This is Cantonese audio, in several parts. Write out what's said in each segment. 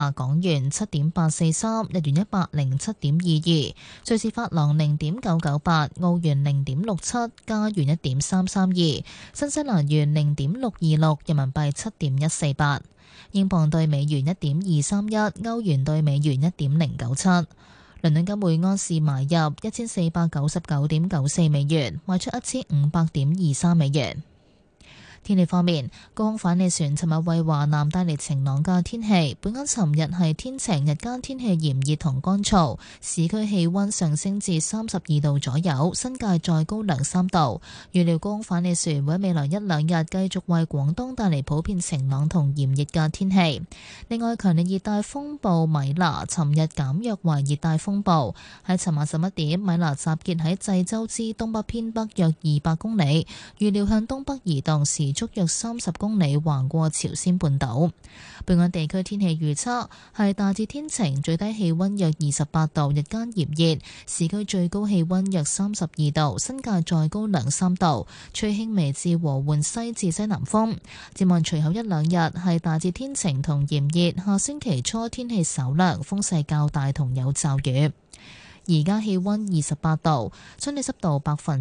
港元7.843，日元107.22，瑞士法郎0.998，澳元0.67，加元1.332，新西蘭元0.626，人民幣7.148，英鎊對美元1.231，歐元對美元1.097。倫敦金每盎司買入1499.94美元，賣出1500.23美元。天氣方面，高空反氣旋尋日為華南帶嚟晴朗嘅天氣。本港尋日係天晴，日間天氣炎熱同乾燥，市區氣溫上升至32度左右，新界再高2-3度。預料高空反氣旋會喺未來1-2日繼續為廣東帶嚟普遍晴朗同炎熱嘅天氣。另外，強烈熱帶風暴米娜尋日減弱為熱帶風暴，喺尋晚11點，米娜集結喺濟州之東北偏北約200公里，預料向東北移動時速約30公里，橫過朝鮮半島。本港地區天氣預測係大致天晴，最低氣溫約28度，日間炎熱，市區最高氣溫約32度，新界再高2-3度，吹輕微至和緩西至西南風。展望隨後1-2日係大致天晴同炎熱，下星期初天氣稍涼，風勢較大同有驟雨。而家氣溫28度，相對濕度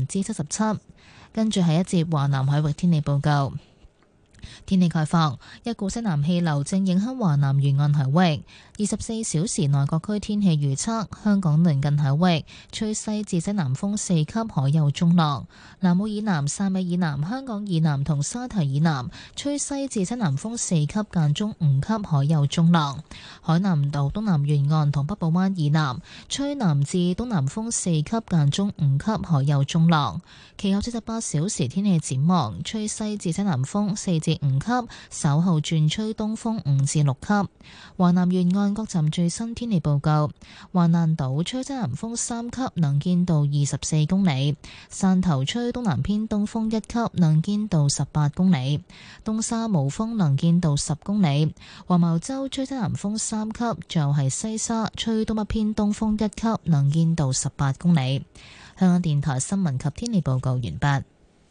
77%。跟住係一節華南海域天氣報告。天氣概況，一股西南氣流正影響華南沿岸海域。24小時內各區天氣預測：香港鄰近海域吹西至西南風4級，海有中浪；南澳以南、汕尾以南、香港以南同沙堤以南吹西至西南風4級，間中5級，海有中浪。海南島東南沿岸同北部灣以南吹南至東南風4級，間中5級，海有中浪。其後48小時天氣展望：吹西至西南風4至5級，稍後轉吹東風5至6級。華南沿岸各站最新天氣報告：華南島吹西南風3級，能見度24公里；汕頭吹東南偏東風1級，能見度18公里；東沙無風，能見度10公里；黃茅洲吹西南風3級，就係西沙吹東北偏東風1級，能見度18公里。香港電台新聞及天氣報告完畢。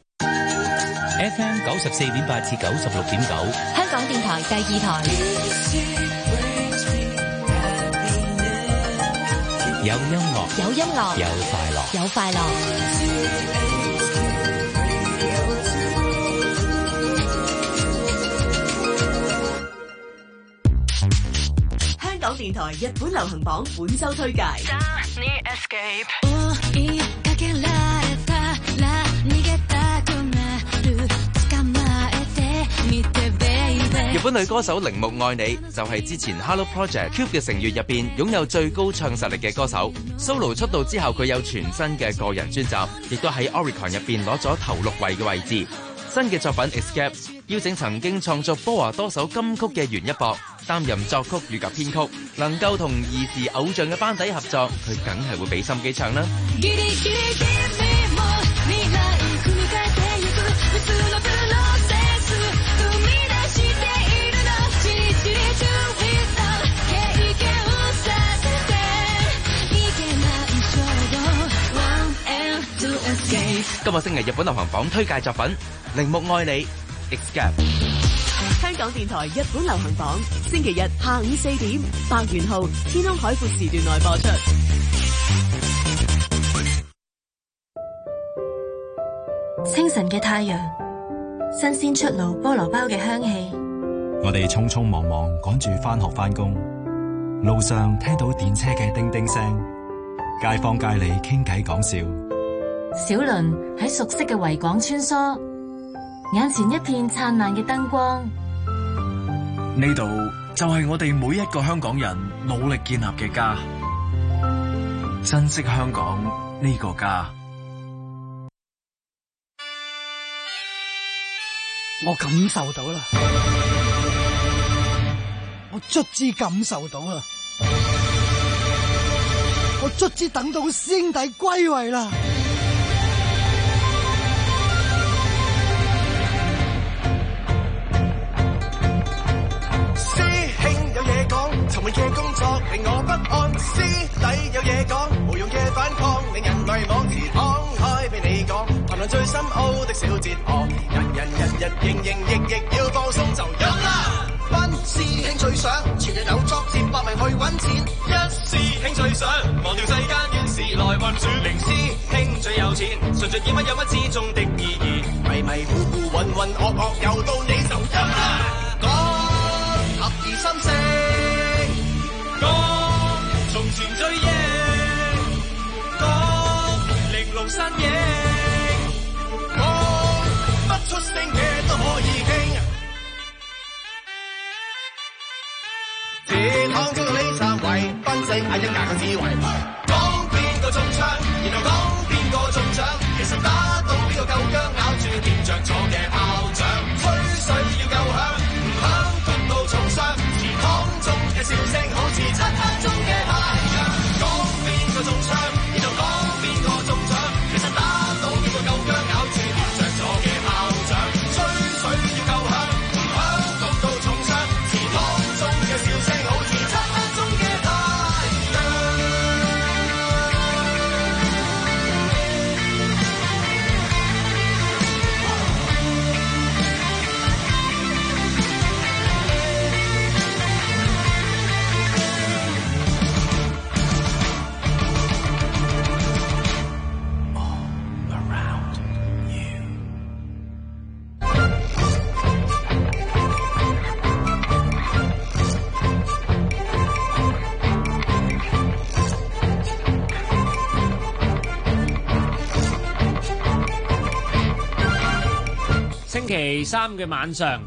FM 94.8至96.9， 香港電台第2台。 有音樂， 有音樂， 有快樂， 有快樂。 香港電台日本流行榜本周推介。 日本女歌手鈴木愛理就係之前 Hello Project Cube 嘅成員入邊擁有最高唱實力嘅歌手。Solo 出道之後，佢有全新嘅個人專輯，亦都喺 Oricon 入邊攞咗頭6位嘅位置。新嘅作品 Escape 邀請曾經創作波華多首金曲嘅原一博擔任作曲與及編曲，能夠同兒時偶像嘅班底合作，佢梗係會俾心機唱啦。今個星期日本流行榜推介作品鈴木愛理 Escape。 香港電台日本流行榜星期日下午4點，百元號天空海闊時段內播出。 清晨嘅太陽，新鮮出爐菠蘿包嘅香氣。 我哋匆匆忙忙趕住返學返工，路上聽到電車嘅叮叮聲，街坊街里傾偈講笑。 小輪喺熟悉嘅維港穿梭，眼前一片燦爛嘅燈光。 呢度就係我哋每一個香港人努力建立嘅家，珍惜香港呢個家。 我感受到啦，我卒之感受到啦，我卒之等到師兄弟歸位啦。 沉悶嘅工作令我不安，師弟有嘢講，無用嘅反抗令人迷惘，而敞開俾你講，談論最深奧的小哲學，人營營役役要放鬆就有啦。班師兄最想全日有作戰。 着煙霧有乜之中的意義？迷迷糊糊渾渾噩噩又到你就陰啦！講合二心聲，講從前追憶，講玲瓏身影，講不出聲嘅都可以傾。這趟中到你站位，分析下一格嘅智慧。講邊個中槍，然後講邊個中獎，其實打到邊個夠薑，咬住掂着咗嘅炮仗，吹水要夠響，唔響焗到重傷。祠堂中嘅笑聲好似漆黑中嘅太陽。講邊個中槍，然後講邊個中獎，其實打到邊個夠薑，咬住掂着咗嘅炮仗，吹水要夠響，唔響焗到重傷。祠堂中嘅笑聲好似漆黑中嘅太陽。 星期三嘅晚上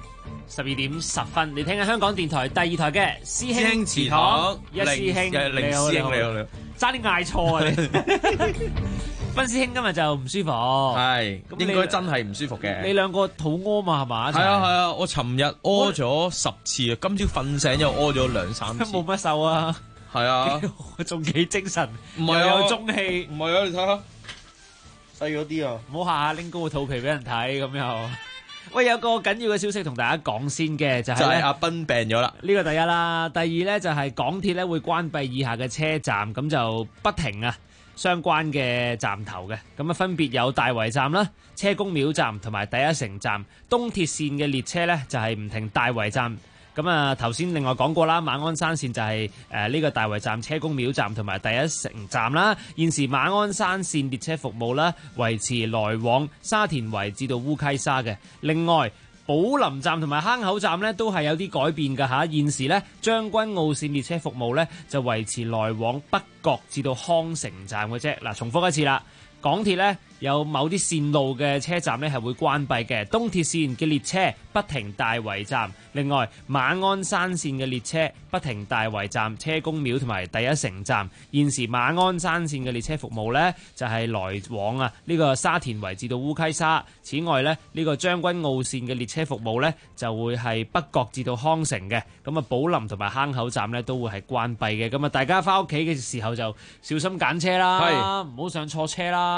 12:10，你聽緊香港電台第二台嘅師兄祠堂，一師兄， 零師兄你好， 差啲嗌錯啊你！分師兄今日就唔舒服， 係應該真係唔舒服嘅。 你兩個肚屙嘛係嘛？ 係啊，我尋日屙咗10次啊，今朝瞓醒又屙咗2-3次。 冇乜瘦啊？ 係啊， 仲幾精神， 唔係啊， 又有中氣。 唔係啊，你睇下細咗啲啊！ 唔好下下拎高個肚皮俾人睇咁又。喂，有個緊要嘅消息同大家講先嘅，就係阿斌病咗啦。 呢個第一啦，第二咧就係港鐵咧會關閉以下嘅車站，咁就不停啊相關嘅站頭嘅，咁啊分別有大圍站啦、車公廟站同埋第一城站。東鐵線嘅列車咧就係唔停大圍站。咁啊頭先另外講過啦，馬鞍山線就係呢個大圍站、車公廟站同埋第一城站啦。現時馬鞍山線列車服務啦，維持來往沙田圍至到烏溪沙嘅。另外寶林站同埋坑口站呢都係有啲改變㗎嚇。現時呢將軍澳線列車服務呢就維持來往北角至到康城站嘅啫。嗱，重複一次啦。港鐵呢有某啲線路嘅車站呢係會關閉嘅，東鐵線嘅列車不停大圍站。另外馬鞍山線嘅列車不停大圍站、車公廟同埋第一城站。現時馬鞍山線嘅列車服務呢就係來往呢個沙田圍至到烏溪沙。此外呢個將軍澳線嘅列車服務呢就會係北角至到康城嘅。咁啊寶林同埋坑口站呢都會係關閉嘅。咁啊大家翻屋企嘅時候就小心揀車啦，唔好上錯車啦。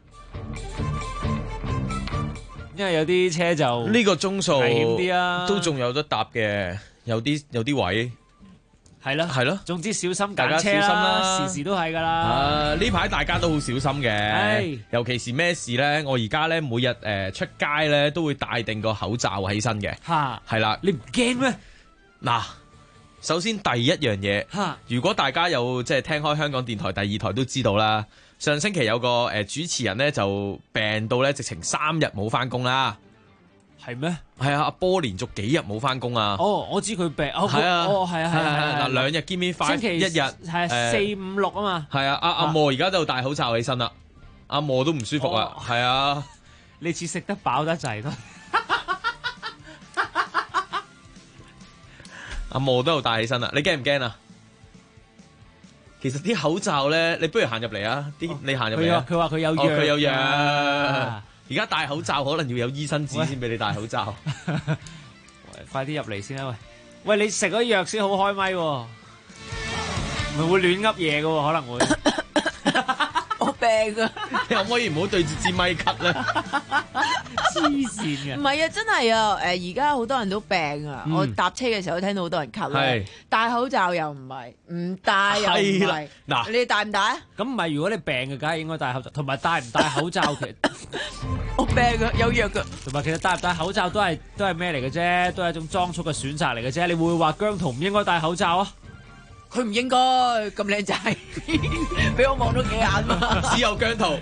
因為有啲車就呢個鐘數危險啲啊， 都仲有得搭嘅，有啲位係咯。總之小心揀車啦，時時都係噶啦。呢排大家都好小心嘅，尤其是咩事咧？我而家咧每日出街咧都會戴定個口罩起身嘅。係啦， 你唔驚咩？ 嗱，首先第一樣嘢，如果大家有即係聽開香港電台第二台都知道啦。上星期有個主持人咧就病到咧，直情3日冇翻工啦。 係咩？ 係啊，阿波連續幾日冇翻工啊。 哦，我知佢病。 係啊， 係啊。 嗱，2日見面快，1日係4、5、6啊嘛。 係啊，阿莫而家就戴口罩起身啦。阿莫都唔舒服啊。係啊， 你似食得飽得滯咯。 阿莫都有戴起身啦，你驚唔驚啊？其實啲口罩咧，你不如行入嚟啊！你行入嚟啊！ 佢話佢有藥， 佢有藥。而家戴口罩可能要有醫生紙先俾你戴口罩。 快啲入嚟先啦！喂，你食咗藥先好開咪喎，咪會亂噏嘢噶，可能會。 我病啊！ 你可唔可以唔好對住支咪咳咧？ 黐線嘅。 唔係啊，真係啊！而家好多人都病啊！我搭車嘅時候聽到好多人咳啦。戴口罩又唔係，唔戴又唔係。嗱，你哋戴唔戴啊？ 咁唔係，如果你病嘅，梗係應該戴口罩。同埋戴唔戴口罩其實我病啊，有藥噶。 同埋其實戴唔戴口罩都係咩嚟嘅啫？都係一種裝束嘅選擇嚟嘅啫。你會話姜濤唔應該戴口罩啊？ 佢唔應該咁靚仔，俾我望到幾眼嘛。 只有姜濤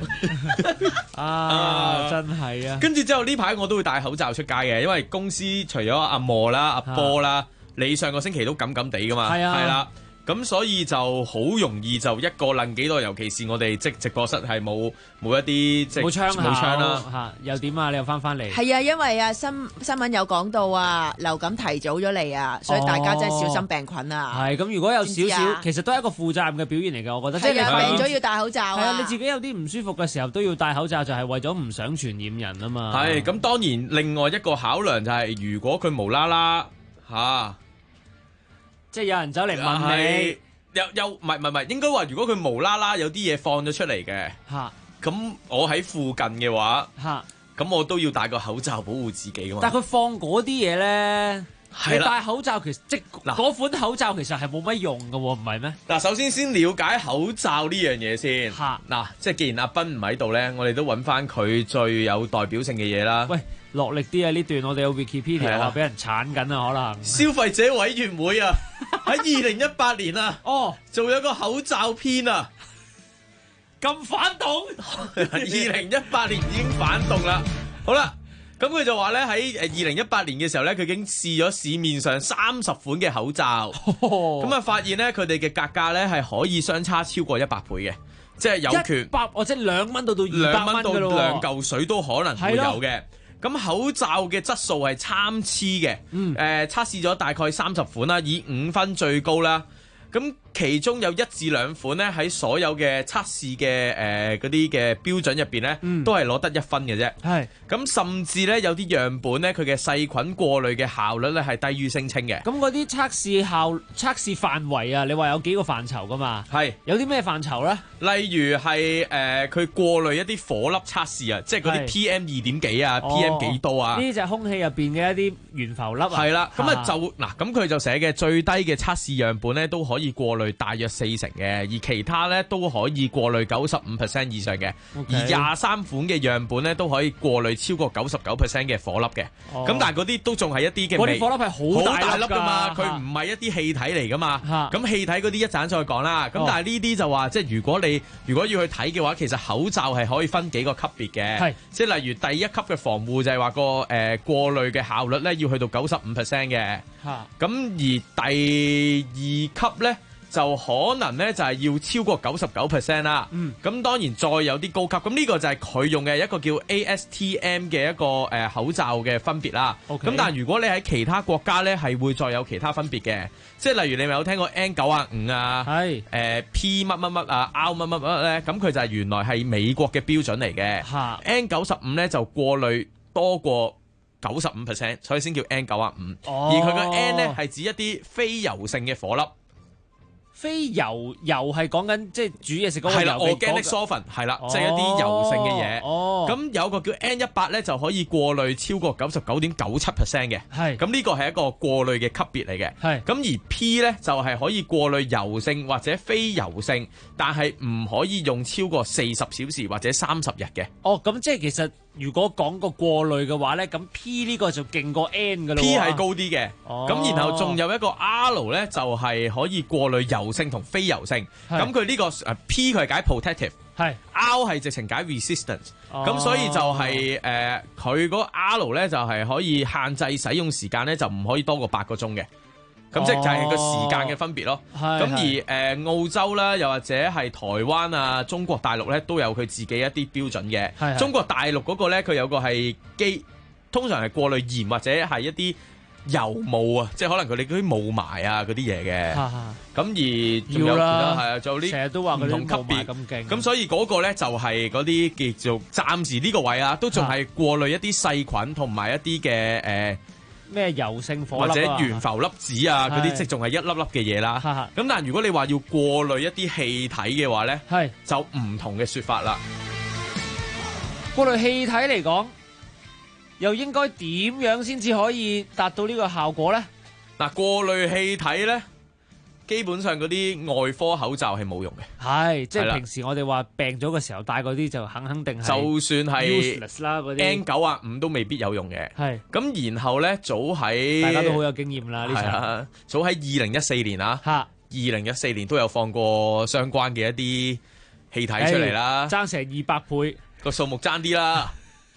真係啊！ 跟住之後呢排我都會戴口罩出街嘅，因為公司除咗阿莫啦、阿波啦，你上個星期都咁咁地噶嘛，係啦。咁所以就好容易就一個撚幾多，尤其是我哋即直播室係冇一啲即冇槍啦嚇，又點啊？你又翻嚟？ 係啊，因為啊新聞有講到啊，流感提早咗嚟啊，所以大家真係小心病菌啊。 係咁，如果有少少，其實都係一個負責任嘅表現嚟嘅，我覺得。 係啊，病咗要戴口罩啊。 係啊，你自己有啲唔舒服嘅時候都要戴口罩，就係為咗唔想傳染人啊嘛。 係咁，當然另外一個考量就係，如果佢無啦啦嚇。 即係有人走嚟問你， 又唔係，應該話如果佢無啦啦有啲嘢放咗出嚟嘅，咁我喺附近嘅話，咁我都要戴個口罩保護自己噶嘛。 但係佢放嗰啲嘢咧，你戴口罩其實即嗰款口罩其實係冇乜用㗎喎，唔係咩？ 嗱，首先了解口罩呢樣嘢先。嗱，即係既然阿斌唔喺度咧，我哋都揾翻佢最有代表性嘅嘢啦。 喂，落力啲啊！呢段我哋有 Wikipedia 話俾人鏟緊啊，可能消費者委員會啊，喺2018年啊，做咗個口罩篇啊， 咁反動。 2018年已經反動啦。好啦，咁佢就話咧喺2018年嘅時候咧，佢已經試咗市面上30款嘅口罩，咁啊發現咧佢哋嘅價格咧係可以相差超過100倍嘅，即係有權 100即係2蚊到200蚊㗎咯， 2嚿水都可能會有嘅。咁口罩嘅質素係參差嘅，測試咗大概30款啦，以5分最高啦。咁其中有1至2款咧，喺所有嘅測試嘅嗰啲嘅標準入邊咧，都係攞得1分嘅啫。係咁，甚至咧有啲樣本咧，佢嘅細菌過濾嘅效率咧係低於聲稱嘅。 咁嗰啲測試範圍啊，你話有幾個範疇噶嘛？係有啲咩範疇咧？ 例如係佢過濾一啲火粒測試啊，即係嗰啲 PM2點幾啊，PM 幾多啊？ 呢就係空氣入邊嘅一啲懸浮粒啊。 係啦，咁啊就嗱，咁佢就寫嘅最低嘅測試樣本咧都可以過濾大約40%嘅，而其他咧都可以過濾95% 以上嘅，而23款嘅樣本咧都可以過濾超過99% 嘅火粒嘅。咁但係嗰啲都仲係一啲嘅， 嗰啲火粒係好大粒噶嘛，佢唔係一啲氣體嚟噶嘛。咁氣體嗰啲一陣再講啦。咁但係呢啲就話，即係如果要去睇嘅話，其實口罩係可以分幾個級別嘅，即係例如第一級嘅防護就係話個過濾嘅效率咧要去到95% 嘅。咁而第二級咧，就可能咧就係要超過99% 啦。咁當然再有啲高級，咁呢個就係佢用嘅一個叫 ASTM 嘅一個口罩嘅分別啦。咁但係如果你喺其他國家咧，係會再有其他分別嘅，即係例如你咪有聽過 N95啊，P 乜乜乜啊，R 乜乜乜咧，咁佢就係原來係美國嘅標準嚟嘅。N95咧就過濾多過95%，所以先叫 N95。而佢個 N 咧係指一啲非油性嘅火粒。 非油係講緊即係煮嘢食嗰個油。係啦 ，organic solvent 係啦，即係一啲油性嘅嘢。咁有個叫 N18咧，就可以過濾超過99.97% 嘅。係。咁呢個係一個過濾嘅級別嚟嘅。係。咁而 P 咧就係可以過濾油性或者非油性，但係唔可以用超過40小時或者30日嘅。 咁即係其實如果講個過濾嘅話咧，咁 P 呢個就勁過 N 㗎啦。 P 係高啲嘅。咁然後仲有一個 R 咧，就係可以過濾油性同非油性。咁佢呢個P 佢係解 protective，係 R 係直情解 resistance。咁所以就係佢嗰 R 咧就係可以限制使用時間咧，就唔可以多過8個鐘嘅。咁即係就係個時間嘅分別咯。咁而澳洲啦，又或者係台灣啊、中國大陸咧，都有佢自己一啲標準嘅。中國大陸嗰個咧，佢有個係通常係過濾鹽或者係一啲油霧啊，即係可能佢哋嗰啲霧霾啊嗰啲嘢嘅。咁而仲有係啊，仲有啲成日都話唔同級別咁勁。 咁所以嗰個咧就係嗰啲叫做暫時呢個位啊，都仲係過濾一啲細菌同埋一啲嘅咩油性火粒或者懸浮粒子啊嗰啲，即仲係一粒粒嘅嘢啦。咁但係如果你話要過濾一啲氣體嘅話咧，就唔同嘅說法啦。 過濾氣體嚟講，又應該點樣先至可以達到呢個效果咧？ 嗱，過濾氣體咧，基本上嗰啲外科口罩係冇用嘅。 係，即係平時我哋話病咗嘅時候戴嗰啲就肯定係就算係 useless 啦，嗰啲 N95都未必有用嘅。係咁，然後咧早喺大家都好有經驗啦。呢早喺2014年啊， 2014年都有放過相關嘅一啲氣體出嚟啦， 爭成200倍， 個數目爭啲啦。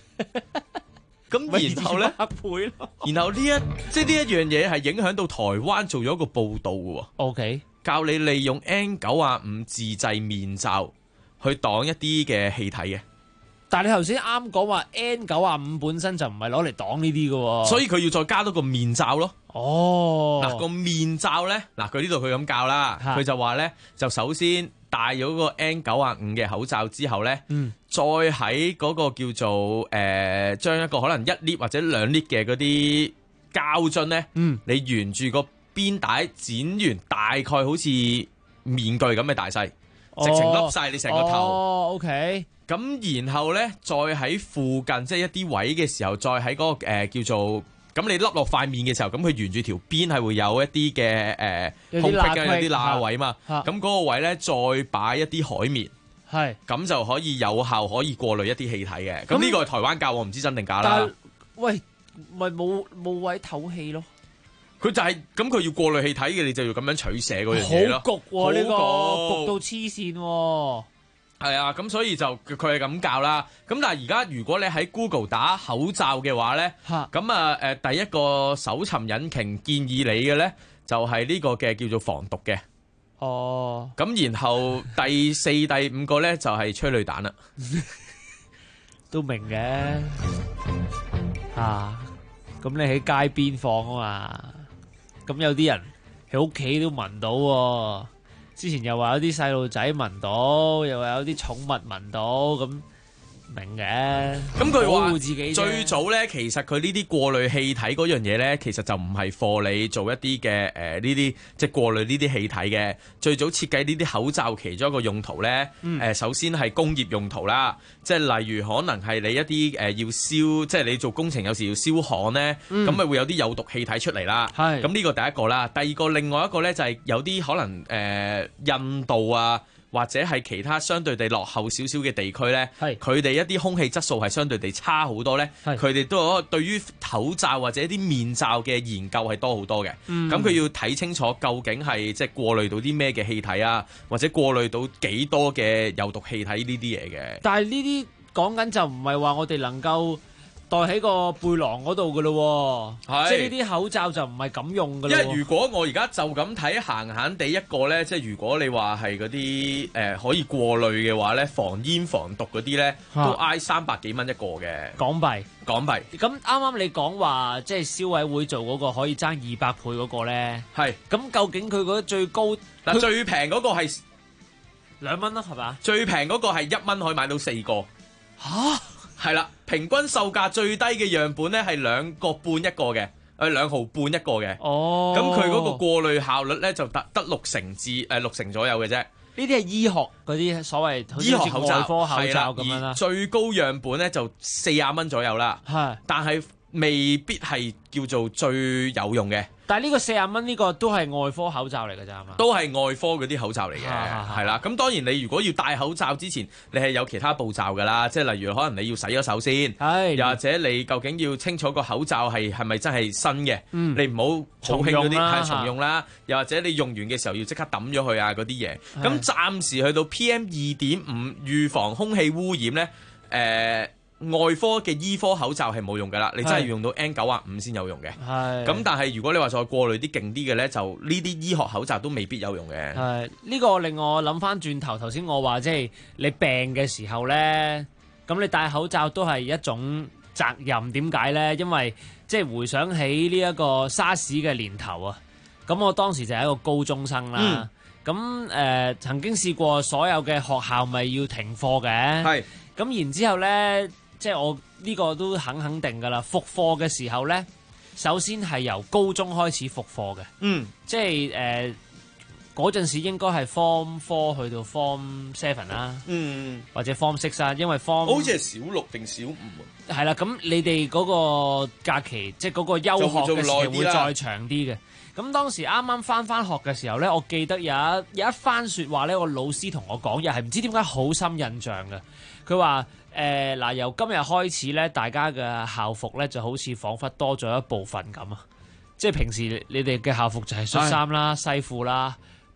咁然後咧，然後呢一樣嘢係影響到台灣做咗一個報導嘅喎。 OK， 教你利用 N95 自製面罩去擋一啲嘅氣體嘅。 但係你頭先啱講話 N95 本身就唔係攞嚟擋呢啲嘅喎， 所以佢要再加多個面罩咯。嗱個面罩咧，佢呢度佢咁教啦，佢就話咧就首先戴咗個 N95 嘅口罩之後咧，再喺嗰個叫做將一個可能1 lit 或者2 lit 嘅嗰啲膠樽咧，你沿住個邊帶剪完，大概好似面具咁嘅大細，直情笠晒你成個頭。 OK。 咁然後咧，再喺附近即係一啲位嘅時候，再喺嗰個叫做咁你笠落塊面嘅時候，咁佢沿住條邊係會有一啲嘅空隙嘅，有啲罅位嘛。咁嗰個位咧，再擺一啲海綿， 係咁就可以有效可以過濾一啲氣體嘅。咁呢個係台灣教，我唔知真定假啦。 喂，咪冇位透氣咯？ 佢就係咁，佢要過濾氣體嘅，你就要咁樣取捨嗰樣嘢咯。 好焗喎，呢個焗到黐線喎。 係啊，咁所以就佢係咁教啦。咁但係而家如果你喺 Google 打口罩嘅話咧，咁第一個搜尋引擎建議你嘅咧就係呢個嘅叫做防毒嘅。 哦。咁然後第4、第5個咧就係催淚彈啦。 都明嘅。咁你喺街邊放啊嘛，咁有啲人喺屋企都聞到喎。之前又話有啲細路仔聞到，又話有啲寵物聞到，咁明嘅。咁佢話保護自己最早咧，其實佢呢啲過濾氣體嗰樣嘢咧，其實就唔係貨你做一啲嘅呢啲即係過濾呢啲氣體嘅。最早設計呢啲口罩其中一個用途咧，首先係工業用途啦，即係例如可能係你一啲要燒，即係你做工程有時要燒焊咧，咁咪會有啲有毒氣體出嚟啦。咁呢個第一個啦，第二個另外一個咧就係有啲可能印度啊，或者係其他相對地落後少少嘅地區咧，佢哋一啲空氣質素係相對地差好多咧，佢哋都有對於口罩或者一啲面罩嘅研究係多好多嘅。咁佢要睇清楚究竟係即係過濾到啲咩嘅氣體啊，或者過濾到幾多嘅有毒氣體呢啲嘢嘅。 但係呢啲講緊就唔係話我哋能夠袋喺個背囊嗰度噶咯，即係呢啲口罩就唔係咁用噶咯。 因為如果我而家就咁睇閒閒地一個咧，即係如果你話係嗰啲可以過濾嘅話咧，防煙防毒嗰啲咧，都挨300幾蚊一個嘅港幣。 咁啱啱你講話即係消委會做嗰個可以爭200倍嗰個咧，咁究竟佢嗰個最高最平嗰個係 2蚊啦，係嘛？ 最平嗰個係1蚊可以買到4個。係啦，平均售價最低嘅樣本咧係2個半一個嘅，2毫半一個嘅。咁佢嗰個過濾效率咧就得60%至60%左右嘅啫。 呢啲係醫學嗰啲所謂醫學口罩、 外科口罩咁樣啦。 最高樣本咧就40蚊左右啦。但係未必係叫做最有用嘅。 但係呢個40蚊呢個都係外科口罩嚟㗎咋係嘛？ 都係外科嗰啲口罩嚟嘅，係啦。咁當然你如果要戴口罩之前，你係有其他步驟㗎啦，即係例如可能你要洗咗手先，又或者你究竟要清楚個口罩係咪真係新嘅，你唔好好興嗰啲係重用啦，又或者你用完嘅時候要即刻抌咗佢啊嗰啲嘢。咁暫時去到 PM2.5預防空氣污染咧，外科嘅醫科口罩係冇用㗎啦，你真係要用到 N95 先有用嘅。咁但係如果你話再過濾啲勁啲嘅咧，就呢啲醫學口罩都未必有用嘅。 呢個令我諗翻轉頭，頭先我話即係你病嘅時候咧，咁你戴口罩都係一種責任。點解咧？因為即係回想起呢一個沙士嘅年頭啊，咁我當時就係一個高中生啦。咁曾經試過所有嘅學校咪要停課嘅。咁然之後咧。即係我呢個都肯定㗎啦，復課嘅時候咧，首先係由高中開始復課嘅。即係嗰陣時應該係 Form 4去到 Form 7啦，或者 Form 6啦，因為 Form 好似係小6定小5啊。 係啦，咁你哋嗰個假期，即係嗰個休學嘅時期會再長啲嘅。咁當時啱啱翻學嘅時候咧，我記得有一番説話咧，個老師同我講，又係唔知點解好深印象嘅。佢話嗱，由今日開始咧，大家嘅校服咧就好似彷彿多咗一部分咁啊！即係平時你哋嘅校服就係恤衫啦、西褲啦、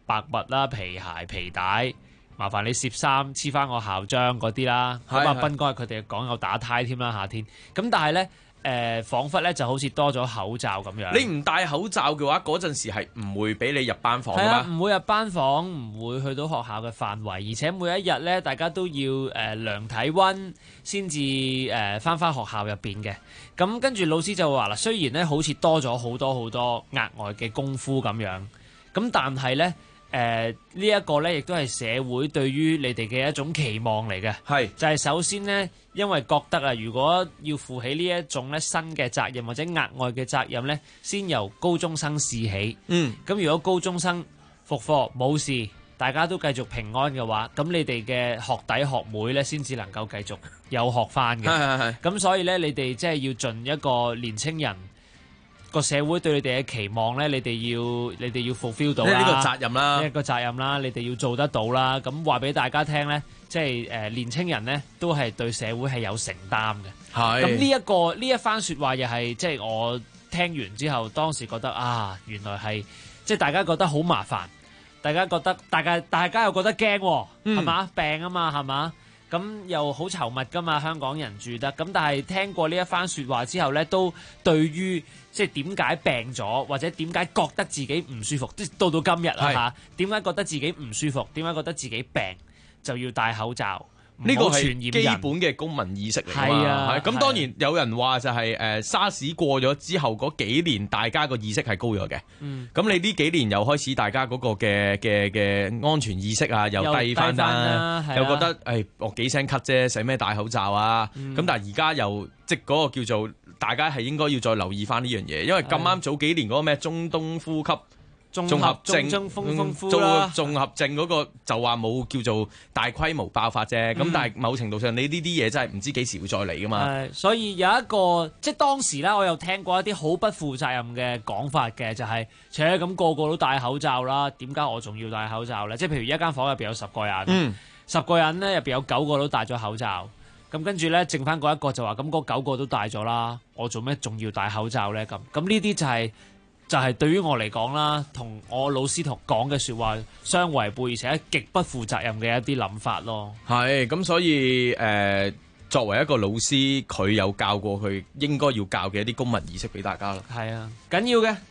白襪啦、皮鞋、皮帶，麻煩你攝衫黐翻我校章嗰啲啦。咁啊，斌哥佢哋講有打呔添啦，夏天。咁但係咧。彷彿咧就好似多咗口罩咁樣。 你唔戴口罩嘅話，嗰陣時係唔會俾你入班房㗎嘛？ 唔會入班房，唔會去到學校嘅範圍，而且每一日咧，大家都要量體温先至返學校入邊嘅。咁跟住老師就話啦，雖然咧好似多咗好多額外嘅功夫咁樣，咁但係咧。呢一個咧，亦都係社會對於你哋嘅一種期望嚟嘅， 係就係首先呢，因為覺得啊，如果要負起呢一種咧新嘅責任或者額外嘅責任咧，先由高中生試起。咁如果高中生復課冇事，大家都繼續平安嘅話，咁你哋嘅學弟學妹咧，先至能夠繼續有學返嘅。咁所以咧，你哋即係要盡一個年青人。個社會對你哋嘅期望咧，你哋要 fulfill 到啦，呢個責任啦，呢個責任啦，你哋要做得到啦。咁話俾大家聽咧，即係年青人咧都係對社會係有承擔嘅。係咁呢一番説話，又係即係我聽完之後，當時覺得啊，原來係即係大家覺得好麻煩，大家覺得大家又覺得驚喎，係嘛？病啊嘛，係嘛？咁又好稠密噶嘛，香港人住得咁，但係聽過呢一番説話之後咧，都對於即係點解病咗，或者點解覺得自己唔舒服，即係到今日啊嚇，點解覺得自己唔舒服，點解覺得自己病就要戴口罩？ 呢個係基本嘅公民意識嚟㗎嘛。咁當然有人話就係沙士過咗之後嗰幾年，大家個意識係高咗嘅。咁你呢幾年又開始大家嗰個嘅安全意識啊，又低翻啦，又覺得我幾聲咳啫，使咩戴口罩啊？咁但係而家又即係嗰個叫做大家係應該要再留意翻呢樣嘢，因為咁啱早幾年嗰個咩中東呼吸綜合症綜合症嗰個就話冇叫做大規模爆發啫，咁但係某程度上你呢啲嘢真係唔知幾時會再嚟噶嘛。 所以有一個即係當時咧，我有聽過一啲好不負責任嘅講法嘅，就係咁個個都戴口罩啦，點解我仲要戴口罩咧？即係譬如一間房入邊有10個人，10個人咧入邊有9個都戴咗口罩，咁跟住咧剩翻嗰一個就話咁嗰9個都戴咗啦，我做咩仲要戴口罩咧？咁呢啲就係對於我嚟講啦，同我老師同講嘅説話相違背，而且極不負責任嘅一啲諗法咯。 係咁，所以作為一個老師，佢有教過佢應該要教嘅一啲公民意識俾大家啦。 係啊，緊要嘅。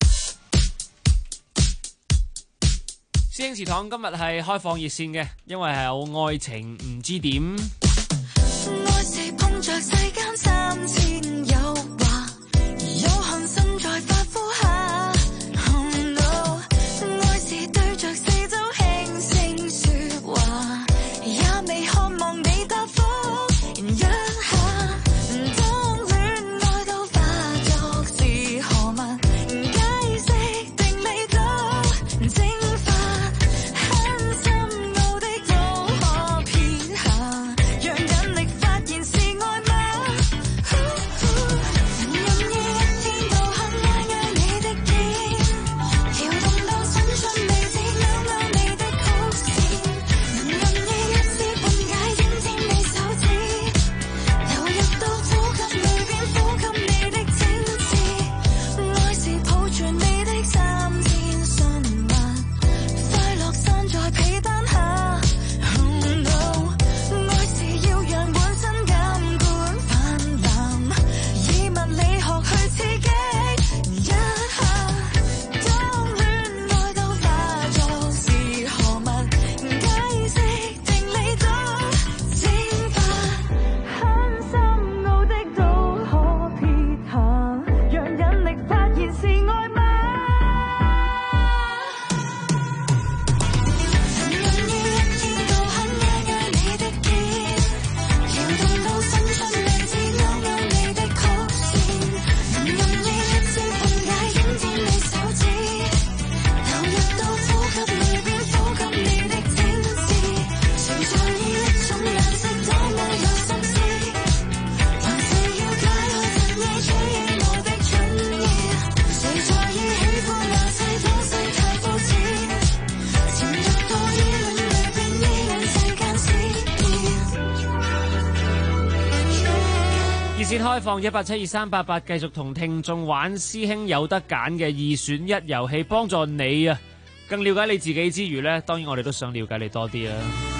師兄祠堂今日係開放熱線嘅，因為係有愛情唔知點。愛是碰着世間3000誘惑，有幸身在發膚下。愛是對着四周輕聲說話，也未渴望你答覆一下。當戀愛到化作是何物，解釋定理都蒸發，很深奧的都可撇下，讓引力發現是愛嗎？任意一天到黑挨挨你的肩，搖動到伸出鼻子勾勾你的曲線，任意一絲半解輕輕你手指，流入到呼吸裏邊呼吸你的精緻，愛是抱住你的3000信物，快樂散在被單下。愛是要讓本身感官泛濫，以物理學去刺激一下。當戀愛到化作是何物，解釋定理都蒸發，很深奧的都可撇下，讓引力發現是愛嗎？任意一天到黑挨挨你的肩，搖動到伸出鼻子勾勾你的曲線，任意一絲半解輕舔你手指，流入到呼吸裏邊呼吸你的精緻，誰在意一種顏色多麼有心思，還是要解開襯衣取悦我的春意，誰在意喜歡那些東西太膚淺，潛入到依戀裏邊依戀世間事。熱線開放1872388，繼續同聽眾玩師兄有得揀嘅2選1遊戲，幫助你啊更了解你自己之餘咧，當然我哋都想了解你多啲啊。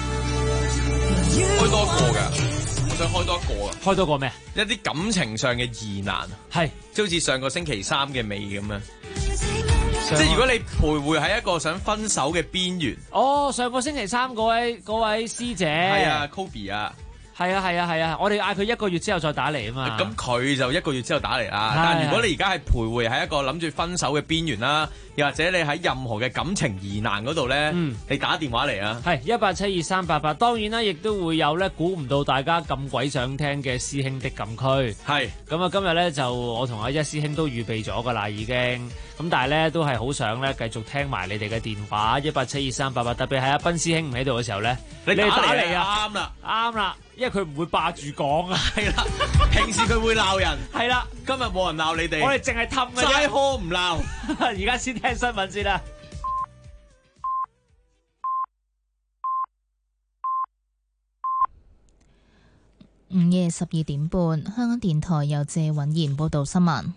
開多個㗎，我想開多一個啊！ 開多個咩？ 一啲感情上嘅疑難， 係即好似上個星期三嘅尾咁啊！即係如果你徘徊喺一個想分手嘅邊緣， 哦，上個星期三嗰位師姐， 係啊 ，Kobe 啊。 係啊！我哋嗌佢1個月之後再打嚟啊嘛。 咁佢就1個月之後打嚟啦。但係如果你而家係徘徊喺一個諗住分手嘅邊緣啦，又或者你喺任何嘅感情疑難嗰度咧，你打電話嚟啊。 係1872388。當然啦，亦都會有咧，估唔到大家咁鬼想聽嘅師兄的禁區。 係咁啊，今日咧就我同阿一師兄都預備咗㗎啦，已經。咁但係咧都係好想咧繼續聽埋你哋嘅電話1872388。特別係阿斌師兄唔喺度嘅時候咧，你打嚟啊，啱啦。因為佢唔會霸住講啊， 係啦，平時佢會鬧人， 係啦， 今日冇人鬧你哋， 我哋淨係氹嘅啫， 齋呵唔鬧。 而家先聽新聞先啦。 午夜12點半，香港電台由謝允賢報道新聞。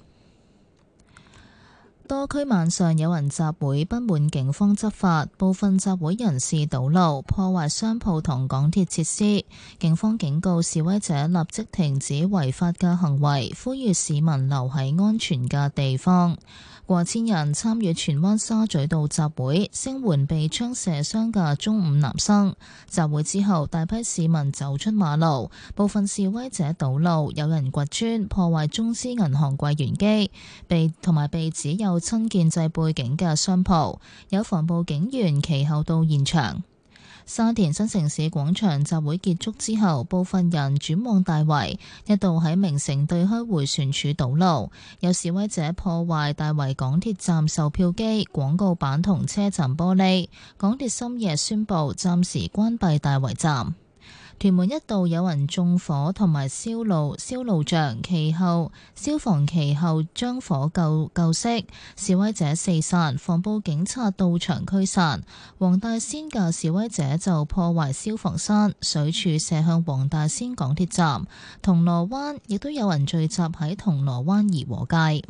多區晚上有人集會不滿警方執法，部分集會人士堵路，破壞商鋪同港鐵設施。警方警告示威者立即停止違法嘅行為，呼籲市民留喺安全嘅地方。過千人參與荃灣沙咀道集會，聲援被槍射傷嘅中五男生。集會之後，大批市民走出馬路，部分示威者堵路，有人掘磚破壞中資銀行櫃員機，被指有親建制背景嘅商鋪。有防暴警員其後到現場。沙田新城市廣場集會結束之後，部分人轉往大圍，一度喺名城對開迴旋處堵路。有示威者破壞大圍港鐵站售票機、廣告板同車站玻璃。港鐵深夜宣布暫時關閉大圍站。屯門一度有人縱火同埋燒路障，消防其後將火救熄，示威者四散，防暴警察到場驅散。黃大仙嘅示威者就破壞消防栓，水柱射向黃大仙港鐵站。銅鑼灣亦都有人聚集喺銅鑼灣怡和街。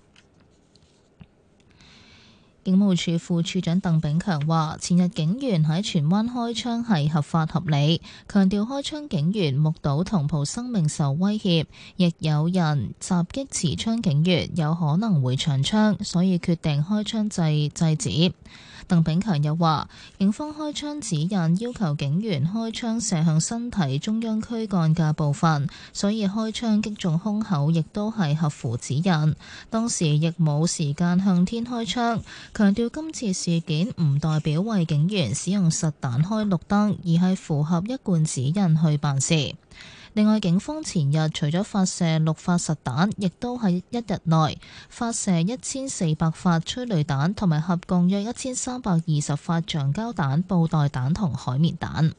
警務處副處長鄧炳強話，前日警員喺荃灣開槍係合法合理，強調開槍警員目睹同袍生命受威脅，亦有人襲擊持槍警員，有可能會長槍，所以決定開槍制止。鄧炳強又話，警方開槍指引要求警員開槍射向身體中央軀幹嘅部分，所以開槍擊中胸口亦都係合乎指引。當時亦冇時間向天開槍，強調今次事件唔代表為警員使用實彈開綠燈，而係符合一貫指引去辦事。另外，警方前日除咗發射6發實彈，亦都喺一日內發射1400發催淚彈，同埋合共約1320發橡膠彈、布袋彈同海綿彈。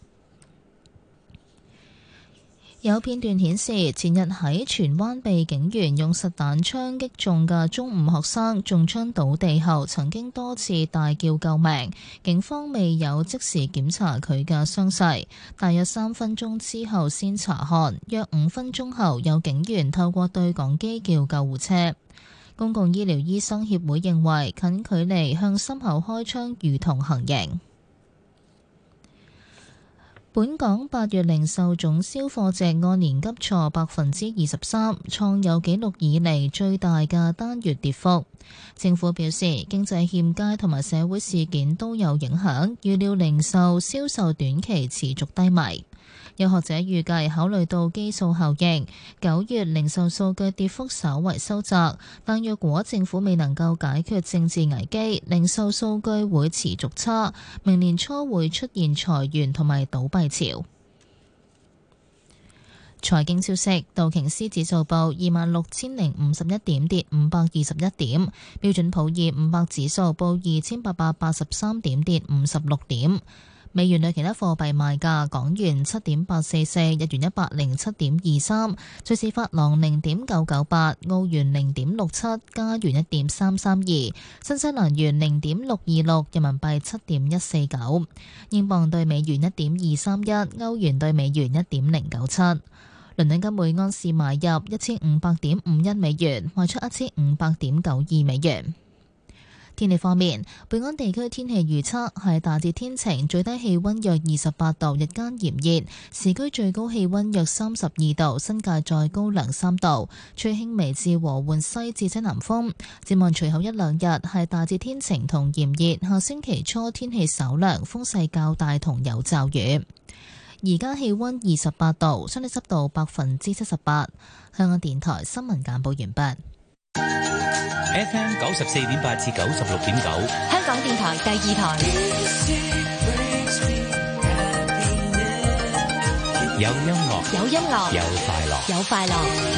有片段顯示，前日喺荃灣被警員用實彈槍擊中嘅中五學生中槍倒地後，曾經多次大叫救命。警方未有即時檢查佢嘅傷勢，大約3分鐘之後先查看，約5分鐘後有警員透過對講機叫救護車。公共醫療醫生協會認為，近距離向心口開槍如同行刑。本港8月零售總銷貨值按年急挫23%，創有紀錄以嚟最大嘅單月跌幅。政府表示，經濟欠佳同埋社會事件都有影響，預料零售銷售短期持續低迷。有學者預計，考慮到基數效應，9月零售數據跌幅稍為收窄，但若果政府未能夠解決政治危機，零售數據會持續差，明年初會出現裁員同埋倒閉潮。財經消息，道瓊斯指數報26,051點，跌521點；標準普爾500指數報2883點，跌56點。美元對其他貨幣賣價：港元7.844，日元107.23，瑞士法郎0.998，澳元0.67，加元1.332，新西蘭元0.626，人民幣7.149，英鎊對美元1.231，歐元對美元1.097。倫敦金每安士買入1500.51美元，賣出1500.92美元。 天氣方面，本港地區天氣預測係大致天晴，最低氣溫約28度，日間炎熱，市區最高氣溫約32度，新界再高2-3度，吹輕微至和緩西至西南風。展望隨後一兩日係大致天晴同炎熱，下星期初天氣稍涼，風勢較大同有驟雨。而家氣溫28度，相對濕度78%。香港電台新聞簡報完畢。 FM 94.8至96.9， 香港電台第二台。 有音樂， 有音樂， 有快樂， 有快樂。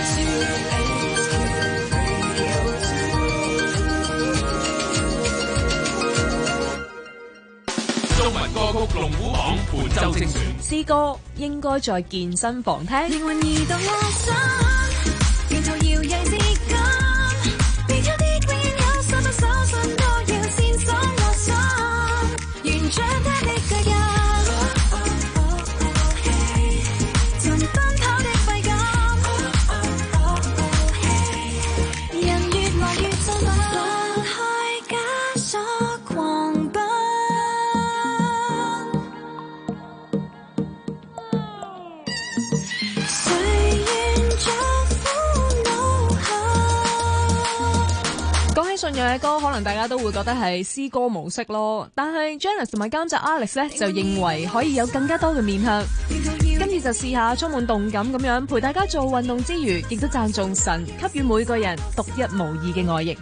中文歌曲龍虎榜本周精選， 詩歌應該在健身房聽。靈魂移動我心，沿途搖曳至今，別有啲永遠有手把手信都要先鎖我心，沿着他的腳印，尋奔跑的快感，人越來越振奮，放開枷鎖狂奔。信仰嘅歌，可能大家都會覺得係詩歌模式咯，但係 Janice 同埋監製 Alex 咧就認為可以有更加多嘅面向。今次就試下充滿動感咁樣陪大家做運動之餘，亦都讚頌神給予每個人獨一無二嘅愛意。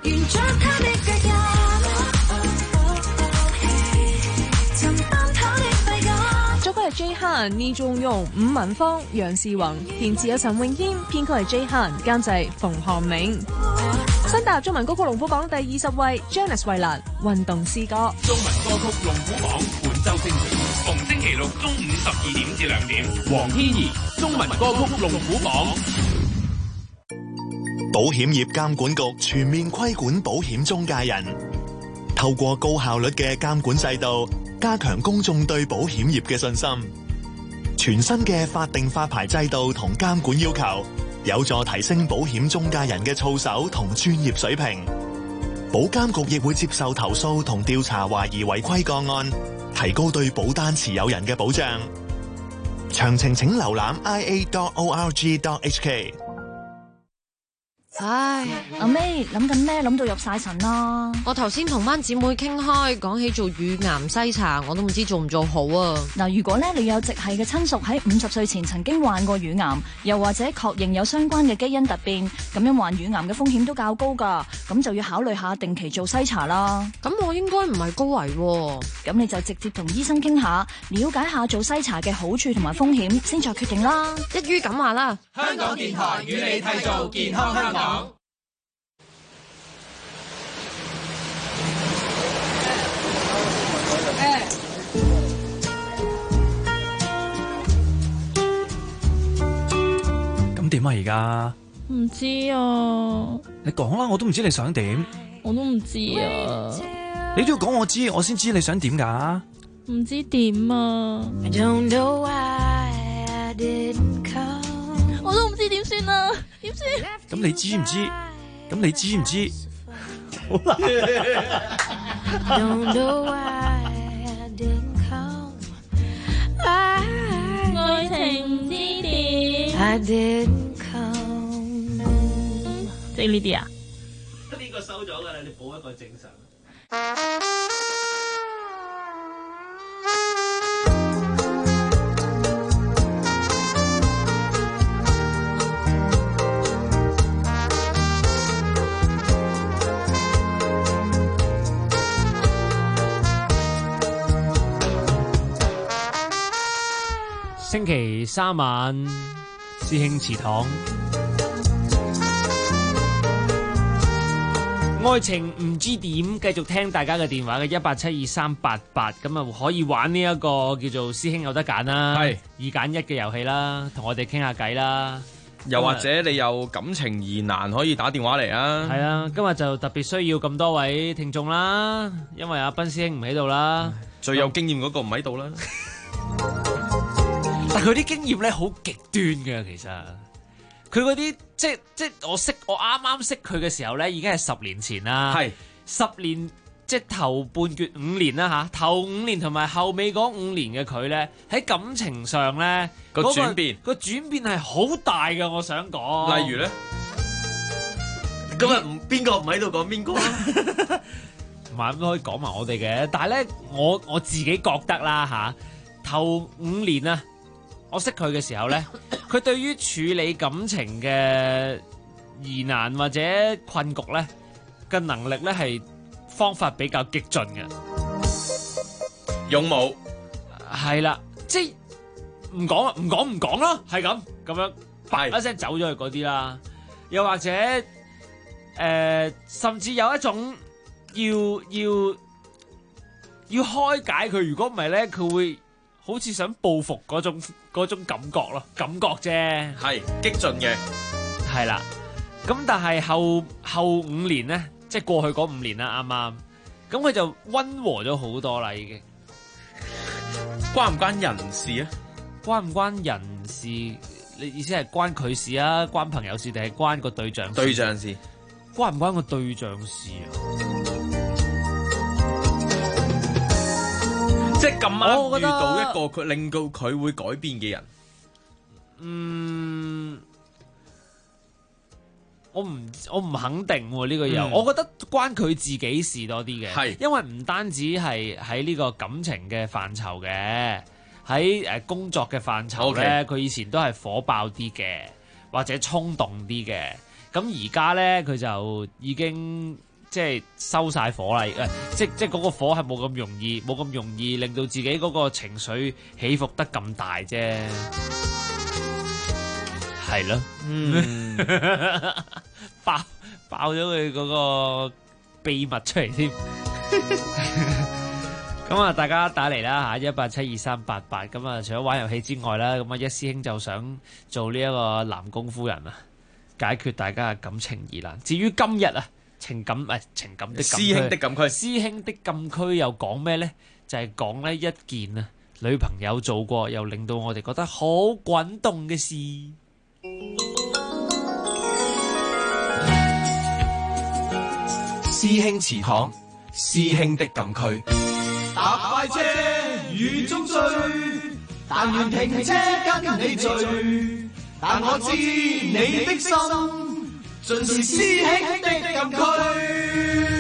作曲係 J Han、倪仲用、伍文芳、楊士宏，填詞有陳詠謙，編曲係 J Han，監製馮漢明。新踏入中文歌曲龍虎榜第20位 ，Janice 衛蘭運動詩歌。 中文歌曲龍虎榜本周精選，逢星期六中午12點至2點。黃天怡中文歌曲龍虎榜。 保險業監管局全面規管保險中介人，透過高效率嘅監管制度，加強公眾對保險業嘅信心。全新嘅法定發牌制度同監管要求，有助提升保險中介人嘅操守同專業水平。保監局亦會接受投訴同調查懷疑違規個案，提高對保單持有人嘅保障。詳情請瀏覽 ia.org.hk。 唉，阿 May 諗緊咩？諗到入晒神啦！我頭先同班姊妹傾開，講起做乳癌篩查，我都唔知做唔做好啊！ 嗱，如果咧你有直系嘅親屬喺50歲前曾經患過乳癌，又或者確認有相關嘅基因突變，咁樣患乳癌嘅風險都較高噶，咁就要考慮下定期做篩查啦。 咁我應該唔係高危喎， 咁你就直接同醫生傾下，了解下做篩查嘅好處同埋風險，先作決定啦。 一於咁話啦。 香港電台與你締造健康香港。 咁點啊？而家唔知啊。 你講啦，我都唔知你想點。 我都唔知啊。 你都要講我知，我先知你想點噶。 唔知點啊。我都唔知點算啊，點算？ 咁你知唔知？咁你知唔知？好難。 愛情唔知點。即係呢啲啊？ 呢個收咗㗎啦，你補一個正常。 星期三晚，師兄祠堂，愛情唔知點，繼續聽大家嘅電話嘅1872388，咁啊可以玩呢一個叫做師兄有得揀啦，係2揀1嘅遊戲啦，同我哋傾下偈啦。 又或者你有感情疑難，可以打電話嚟啊。 係啊，今日就特別需要咁多位聽眾啦，因為阿斌師兄唔喺度啦， 最有經驗嗰個唔喺度啦。 但佢啲經驗咧好極端嘅，其實佢嗰啲即我啱啱識佢嘅時候咧，已經係10年前啦。係10年即係頭半橛5年啦嚇，頭5年同埋後尾嗰5年嘅佢咧，喺感情上咧個轉變係好大嘅，我想講。 例如咧，今日邊個唔喺度講邊個啊？ 唔係咁都可以講埋我哋嘅，但係咧我自己覺得啦嚇，頭5年啊，我識佢嘅時候咧，佢對於處理感情嘅疑難或者困局咧嘅能力咧係方法比較激進嘅， 勇武係啦，即係唔講咯，係咁樣，啪一聲走咗去嗰啲啦，又或者甚至有一種要開解佢，如果唔係咧，佢會好似想報復嗰種感覺咯，感覺啫， 係激進嘅， 係啦，咁但係後5年咧。即係過去嗰5年啦，啱啱咁佢就溫和咗好多啦，已經。 關唔關人事啊？ 關唔關人事？你意思係關佢事啊？關朋友事定係關個對象事？ 對象事。 關唔關個對象事啊？ 即係咁啱遇到一個佢令到佢會改變嘅人。 我唔肯定喎，呢個又，我覺得關佢自己事多啲嘅，係因為唔單止係喺呢個感情嘅範疇嘅，喺工作嘅範疇咧，佢以前都係火爆啲嘅，或者衝動啲嘅。咁而家咧佢就已經即係收晒火啦，即嗰個火係冇咁容易令到自己嗰個情緒起伏得咁大啫。係咯，爆咗佢嗰個秘密出嚟添。咁啊，大家打嚟啦嚇，1872388。咁啊，除咗玩遊戲之外啦，咁啊，一師兄就想做呢一個南宮夫人啊，解決大家嘅感情疑難。至於今日啊，情感的禁區， 師兄的禁區， 師兄的禁區又講咩咧？就係講呢一件啊，女朋友做過又令到我哋覺得好滾動嘅事。 師兄祠堂，師兄的禁區。搭快車雨中追，但願停車跟你聚。但我知你的心，盡是師兄的禁區。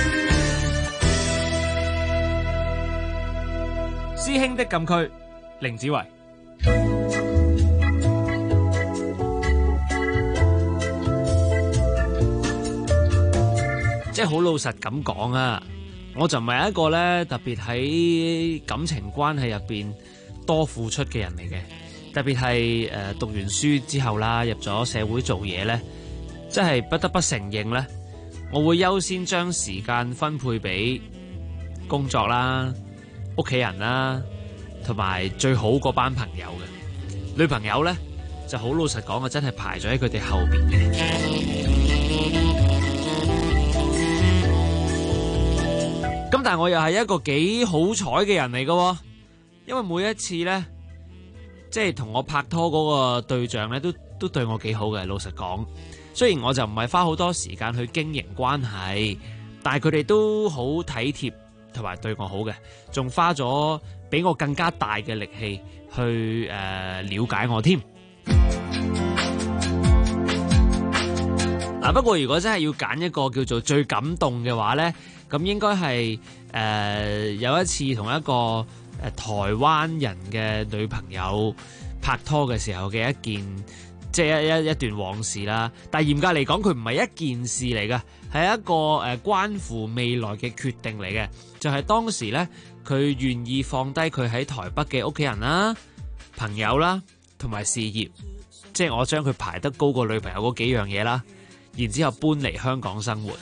師兄的禁區，凌子維。即係好老實咁講啊，我就唔係一個咧特別喺感情關係入邊多付出嘅人嚟嘅，特別係讀完書之後啦，入咗社會做嘢咧，即係不得不承認咧，我會優先將時間分配俾工作啦、屋企人啦，同埋最好嗰班朋友嘅。女朋友咧就好老實講啊，真係排咗喺佢哋後邊嘅。咁但係我又係一個幾好彩嘅人嚟㗎，因為每一次咧，即係同我拍拖嗰個對象咧，都對我幾好嘅。老實講，雖然我就唔係花好多時間去經營關係，但係佢哋都好體貼同埋對我好嘅，仲花咗比我更加大嘅力氣去了解我添。嗱，不過如果真係要揀一個叫做最感動嘅話咧，咁應該係有一次同一個台灣人嘅女朋友拍拖嘅時候嘅一件，即係一段往事啦。但係嚴格嚟講，佢唔係一件事嚟嘅，係一個關乎未來嘅決定嚟嘅。就係當時咧，佢願意放低佢喺台北嘅屋企人啦、朋友啦同埋事業，即係我將佢排得高過女朋友嗰幾樣嘢啦。然之後搬嚟香港生活。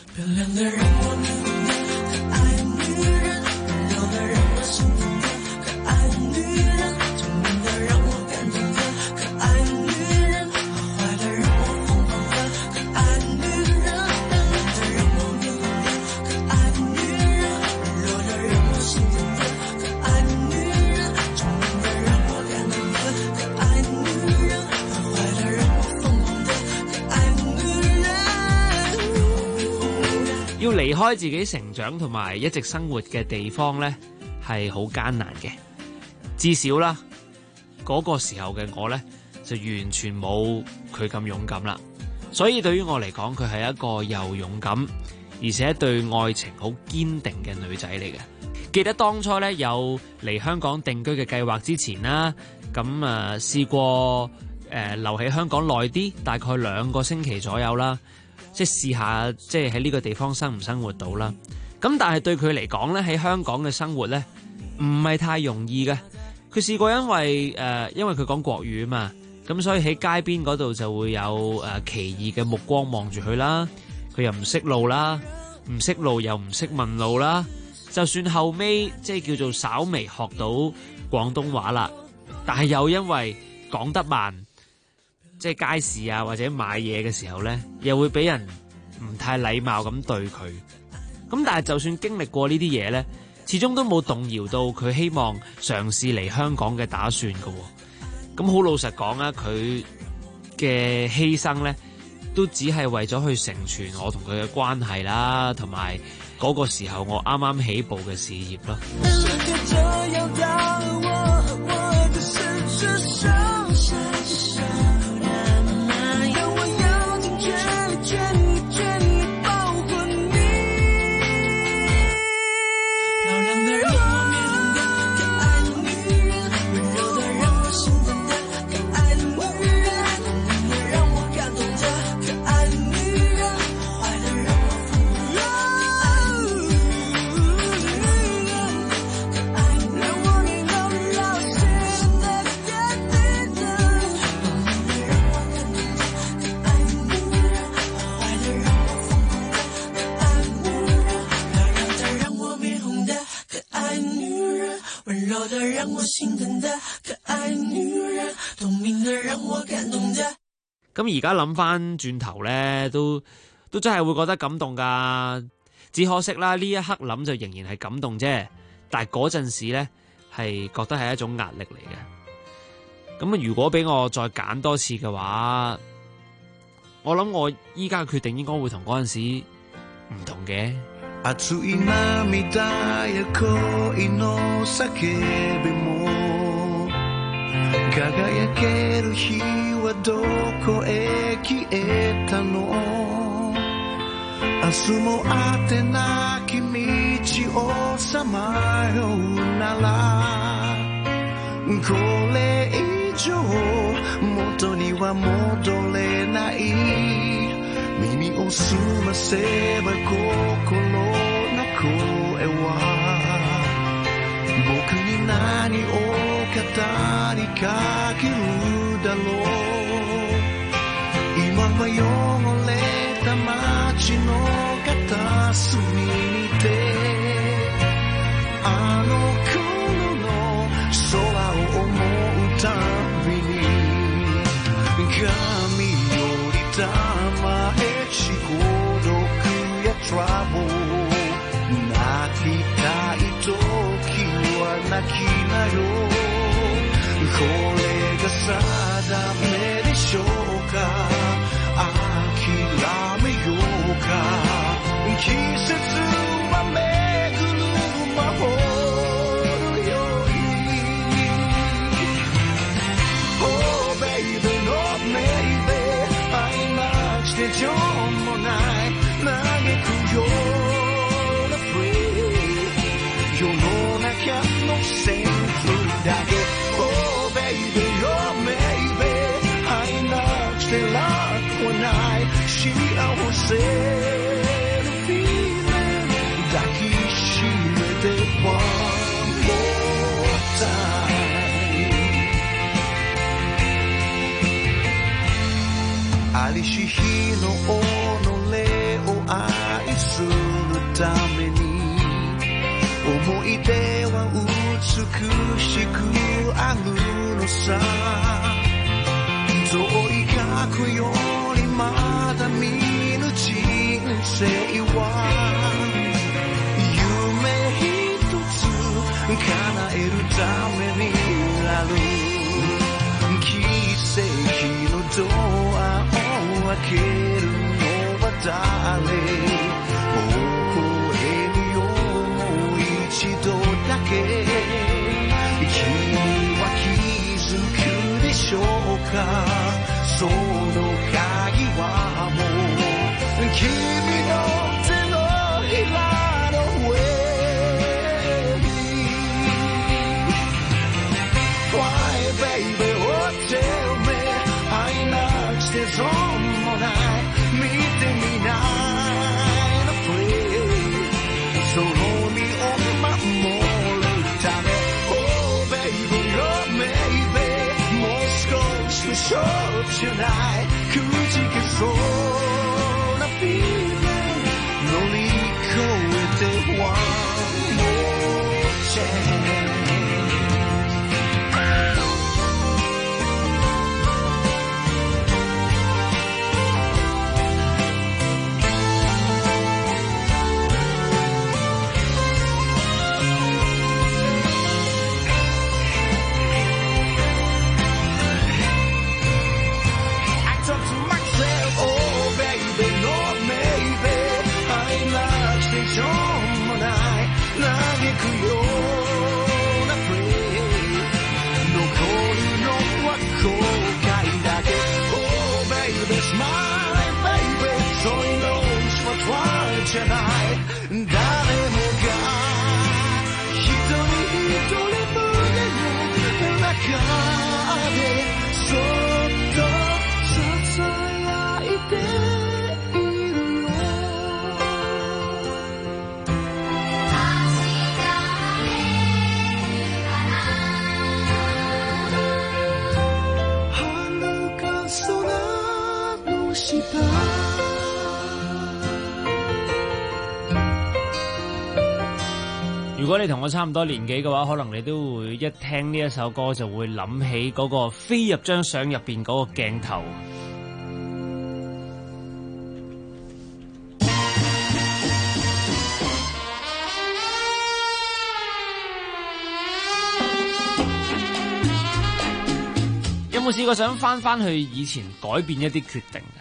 要離離開自己成長同埋一直生活嘅地方呢，係好艱難嘅。至少啦，嗰個時候嘅我呢，就完全冇佢咁勇敢啦。所以對於我嚟講，佢係一個又勇敢而且對愛情好堅定嘅女仔嚟嘅。記得當初呢，有嚟香港定居嘅計劃之前啦，咁試過留喺香港耐啲，大概2個星期左右啦，即係試下即係喺呢個地方生唔生活到啦。咁但係對佢嚟講呢，喺香港嘅生活呢，唔係太容易嘅。佢試過因為佢講國語啊嘛，咁所以喺街邊嗰度就會有奇異嘅目光望住佢啦。佢又唔識路啦，唔識路又唔識問路啦。就算後尾即係叫做稍微學到廣東話啦，但係又因為講得慢，即係街市啊或者買嘢嘅時候呢，又會俾人唔太禮貌咁對佢。咁但係就算經歷過呢啲嘢呢，始終都冇動搖到佢希望嘗試嚟香港嘅打算㗎喎。咁好老實講啊，佢嘅犧牲呢，都只係為咗去成全我同佢嘅關係啦，同埋嗰個時候我啱啱起步嘅事業咯。咁而家諗翻轉頭呢，都真係會覺得感動噶。只可惜啦，呢一刻諗就仍然係感動啫。但係嗰陣時呢，係覺得係一種壓力嚟嘅。咁如果俾我再揀多次嘅話，我諗我依家嘅決定應該會同嗰陣時唔同嘅。輝ける日はどこへ消えたの明日も果てなき道をさまようならこれ以上元には戻れない耳を澄ませば心の声は僕に何を語りかけるだろう今は汚れた街の片隅にてあの頃の空を思うたびに髪よりたまえし孤独や trouble 泣きたい時は泣きなよこれが定めでしょうか諦めようか季節は巡る魔法のように Oh baby no maybe 会いなくて情もない嘆くような free 世の中のセンスだけBaby, oh baby 会いなくて楽はない幸せの feeling 抱きしめて one more time ありし日の己を愛するために思い出は美しくあるのさ遠い過去よりまだ見ぬ人生は夢一つ叶えるためにある奇跡のドアを開けるのは誰じゃないくじけそうな feeling 乗り越えて one more chanceじゃない誰もが一人一人胸の中でそっとささやいているよ遥か空の下如果你同我差唔多年紀嘅話，可能你都會一聽呢一首歌就會諗起嗰個飛入張相入邊嗰個鏡頭。有冇試過想翻去以前改變一啲決定嘅？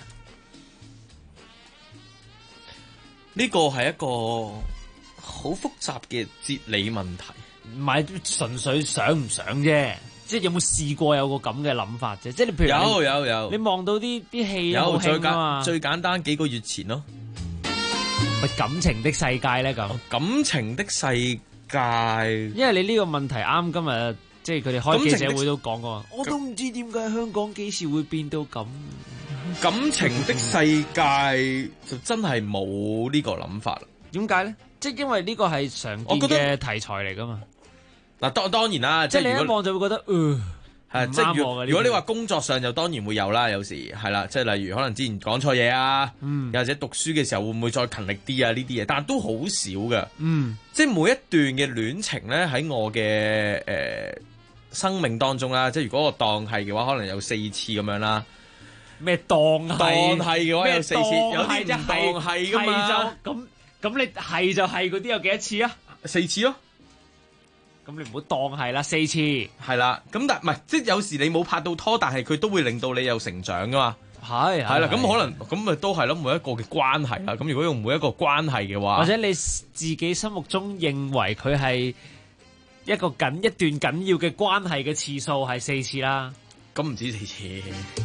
呢個係一個好複雜嘅哲理問題， 唔係純粹想唔想啫，即係有冇試過有個咁嘅諗法啫？即係你譬如有，你望到啲戲好興啊嘛， 最簡單幾個月前咯， 咪感情的世界咧咁。 感情的世界， 因為你呢個問題啱今日即係佢哋開記者會都講過，我都唔知點解香港幾時會變到咁。 感情的世界就真係冇呢個諗法啦。 點解咧？即係因為呢個係常見嘅題材嚟噶嘛。 嗱，當然啦， 即係你一望就會覺得， 係即係如果你話工作上就當然會有啦，有時係啦，即係例如可能之前講錯嘢啊，又或者讀書嘅時候會唔會再勤力啲啊？呢啲嘢，但係都好少噶。即係每一段嘅戀情咧，喺我嘅生命當中啦，即係如果我當係嘅話，可能有4次咁樣啦。 咩當係嘅話有4次，有啲唔當係噶嘛？ 咁你係就係嗰啲有幾多次啊？4次咯。咁你唔好當係啦，4次係啦。咁但唔係，即係有時你冇拍到拖，但係佢都會令到你有成長噶嘛。係啦，咁可能咁咪都係咯，每一個嘅關係啦。咁如果用每一個關係嘅話， 或者你自己心目中認為佢係一段緊要嘅關係嘅次數係4次啦。 咁唔止4次。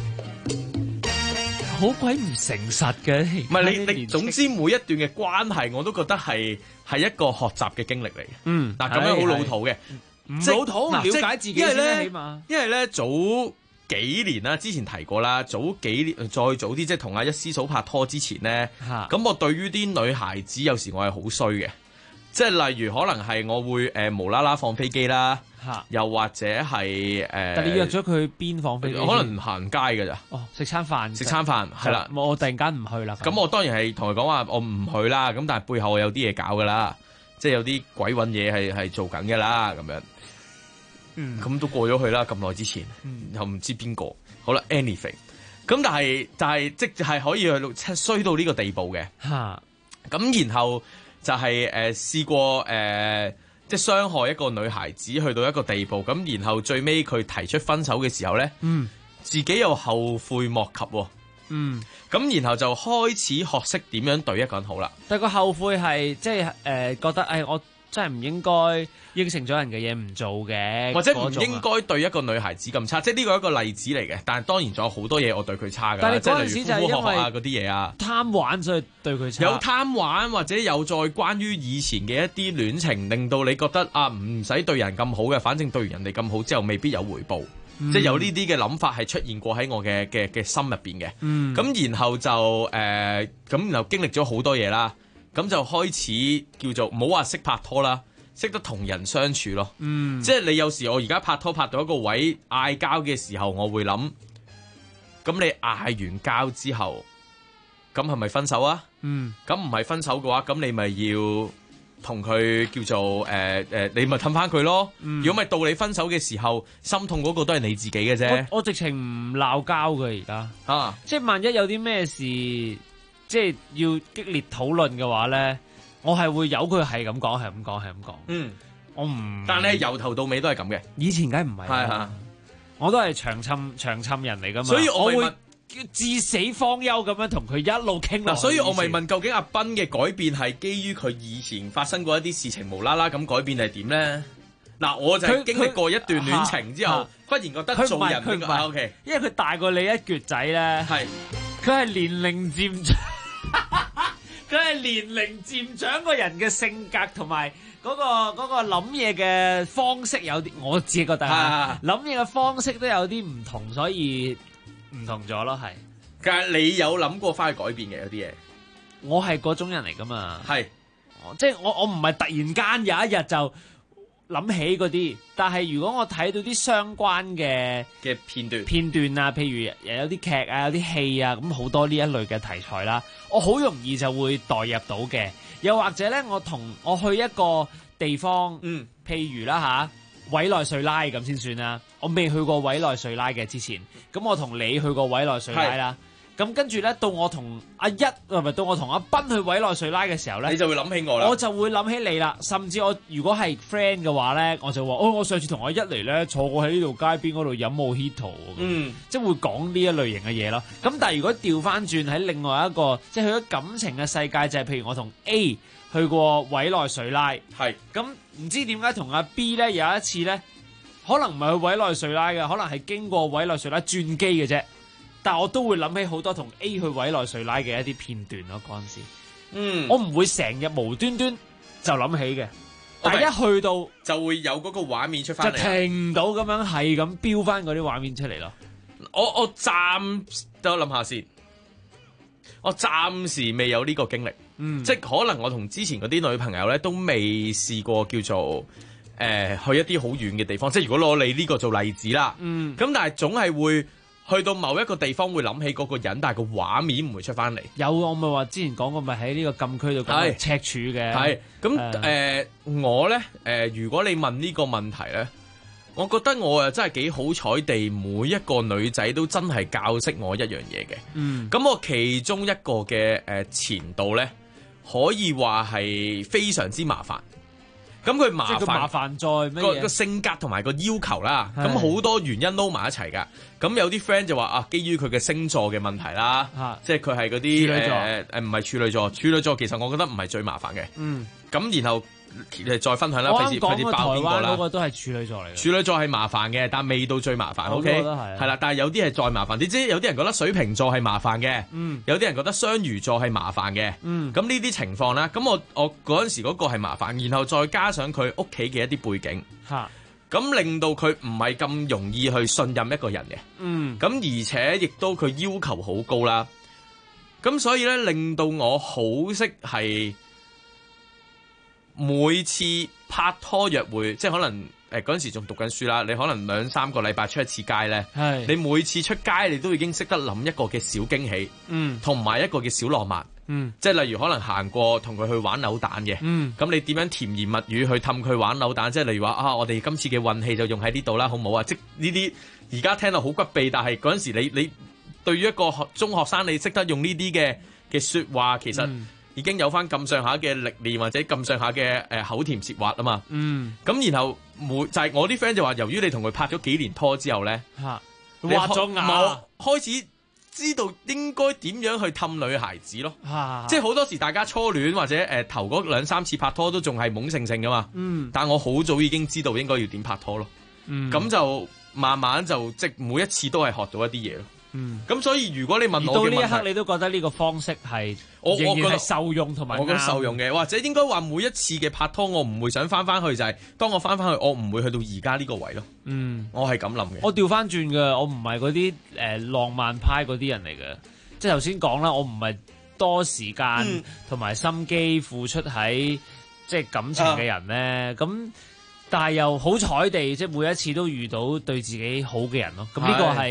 好鬼唔誠實嘅， 唔係你總之每一段嘅關係，我都覺得係一個學習嘅經歷嚟嘅。嗱咁樣好老土嘅， 唔老土，了解自己先啦，起碼。 因為咧早幾年啦，之前提過啦，早幾年再早啲，即係同阿一師嫂拍拖之前咧，咁我對於啲女孩子有時我係好衰嘅，即係例如可能係我會無啦啦放飛機啦。又或者係但你約咗佢去邊放飛機？ 可能行街㗎咋？ 哦，食餐飯係啦。 我突然間唔去啦。 咁我當然係同佢講話，我唔去啦。咁但係背後我有啲嘢搞㗎啦，即係有啲鬼揾嘢係做緊㗎啦。咁樣，咁都過咗去啦。咁耐之前，又唔知邊個。好啦 ，anything。咁但係即係可以去衰到呢個地步嘅。咁然後就係試過即係傷害一個女孩子去到一個地步，咁然後最尾佢提出分手嘅時候咧，自己又後悔莫及喎。咁然後就開始學識點樣對一個人好啦。 但係個後悔係即係覺得我真係唔應該應承咗人嘅嘢唔做嘅， 或者唔應該對一個女孩子咁差，即係呢個係一個例子嚟嘅。但係當然仲有好多嘢我對佢差㗎。 但係嗰陣時就係因為嗰啲嘢啊， 貪玩所以對佢差。 有貪玩或者有再關於以前嘅一啲戀情，令到你覺得唔使對人咁好嘅，反正對完人哋咁好之後未必有回報。即係有呢啲嘅諗法係出現過喺我嘅心入邊嘅。咁然後就咁然後經歷咗好多嘢啦。咁就開始叫做唔好話識拍拖啦，識得同人相處咯。即係你有時我而家拍拖拍到一個位嗌交嘅時候，我會諗咁你嗌完交之後，咁係咪分手啊？咁唔係分手嘅話，咁你咪要同佢叫做你咪氹翻佢咯。如果咪到你分手嘅時候，心痛嗰個都係你自己嘅啫。 我直情唔鬧交嘅而家，即係萬一有啲咩事，即係要激烈討論嘅話咧，我係會由佢係咁講，係咁講，係咁講。我唔， 但係由頭到尾都係咁嘅。 以前梗係唔係，係我都係長侵人嚟噶嘛， 所以我會至死方休咁樣同佢一路傾落去。 所以我咪問究竟阿斌嘅改變係基於佢以前發生過一啲事情無啦啦咁改變係點咧？嗱，我就係經歷過一段戀情之後，忽然覺得做人佢唔係 OK， 因為佢大過你一橛仔咧，係佢係年齡漸長，佢係年齡漸長個人嘅性格同埋嗰個諗嘢嘅方式有啲，我自己覺得諗嘢嘅方式都有啲唔同，所以唔同咗咯，係。 但係你有諗過翻去改變嘅有啲嘢？ 我係嗰種人嚟噶嘛， 係， 即係我唔係突然間有一日就諗起嗰啲，但係如果我睇到啲相關嘅片段啊，譬如有啲劇啊、有啲戲啊，咁好多呢一類嘅題材啦，我好容易就會代入到嘅。又或者咧，我去一個地方，譬如啦委內瑞拉咁先算啦。我未去過委內瑞拉嘅之前，咁我同你去過委內瑞拉啦。咁跟住咧，到我同到我同阿斌去委內瑞拉嘅時候咧， 你就會諗起我啦。 我就會諗起你啦。甚至我如果係 friend 嘅話咧，我就話我上次同阿一嚟咧坐過喺呢度街邊嗰度飲 Mojito，即係會講呢一類型嘅嘢咯。咁但係如果調翻轉喺另外一個，即係去咗感情嘅世界，就係譬如我同 A 去過委內瑞拉，係咁唔知點解同阿 B 咧有一次咧，可能唔係去委內瑞拉嘅，可能係經過委內瑞拉轉機嘅啫。但我都會諗起好多同 A 去委內瑞拉嘅一啲片段咯，嗰陣時，我唔會成日無端端就諗起嘅，但係一去到就會有嗰個畫面出翻嚟， 就停唔到咁樣係咁飆翻嗰啲畫面出嚟咯。 我諗下先，我暫時未有呢個經歷，即係可能我同之前嗰啲女朋友咧都未試過叫做去一啲好遠嘅地方，即係如果攞你呢個做例子啦，咁但係總係會。去到某一個地方會諗起嗰個人，但係個畫面唔會出翻嚟。 有我咪話之前講過，咪喺呢個禁區度講赤柱嘅。 係咁我咧如果你問呢個問題咧，我覺得我又真係幾好彩地，每一個女仔都真係教識我一樣嘢嘅。咁我其中一個嘅前度咧，可以話係非常之麻煩。咁佢麻煩在咩嘢？ 個性格同埋個要求啦，咁好多原因撈埋一齊噶。咁有啲 friend 就話基於佢嘅星座嘅問題啦，即係佢係嗰啲唔係處女座。處女座其實我覺得唔係最麻煩嘅。咁然後再分享啦，費事爆邊個啦。台灣嗰個都係處女座嚟嘅。 處女座係麻煩嘅，但未到最麻煩。OK，係啦，但係有啲係再麻煩。你知有啲人覺得水瓶座係麻煩嘅，有啲人覺得雙魚座係麻煩嘅。咁呢啲情況啦，咁我嗰陣時嗰個係麻煩，然後再加上佢屋企嘅一啲背景，咁令到佢唔係咁容易去信任一個人嘅。咁而且亦都佢要求好高啦。咁所以咧，令到我好識係。每次拍拖約會，即係可能嗰陣時仲讀緊書啦，你可能2-3個禮拜出一次街咧，你每次出街你都已經識得諗一個嘅小驚喜，同埋一個嘅小浪漫，即係例如可能行過同佢去玩扭蛋嘅，咁你點樣甜言蜜語去氹佢玩扭蛋？即係例如話我哋今次嘅運氣就用喺呢度啦，好唔好啊？即呢啲而家聽到好骨痹，但係嗰陣時你對於一個中學生，你識得用呢啲嘅說話，其實。已經有翻咁上下嘅歷練或者咁上下嘅口甜舌滑啊嘛，咁然後就係我啲 friend 就話，由於你同佢拍咗幾年拖之後咧， 畫咗牙， 開始知道應該點樣去氹女孩子咯，即係好多時大家初戀或者頭嗰2-3次拍拖都仲係懵盛盛噶嘛，但我好早已經知道應該要點拍拖咯，咁就慢慢就即每一次都係學到一啲嘢咯。咁所以如果你問我嘅問題，到呢一刻你都覺得呢個方式係仍然係受用同埋我覺得受用嘅，或者應該話每一次嘅拍拖，我唔會想翻翻去，就係當我翻翻去，我唔會去到而家呢個位咯。我係咁諗嘅。 我調翻轉嘅，我唔係嗰啲浪漫派嗰啲人嚟嘅，即係頭先講啦，我唔係多時間同埋心機付出喺即係感情嘅人咧。咁但係又好彩地，即係每一次都遇到對自己好嘅人咯。咁呢個係。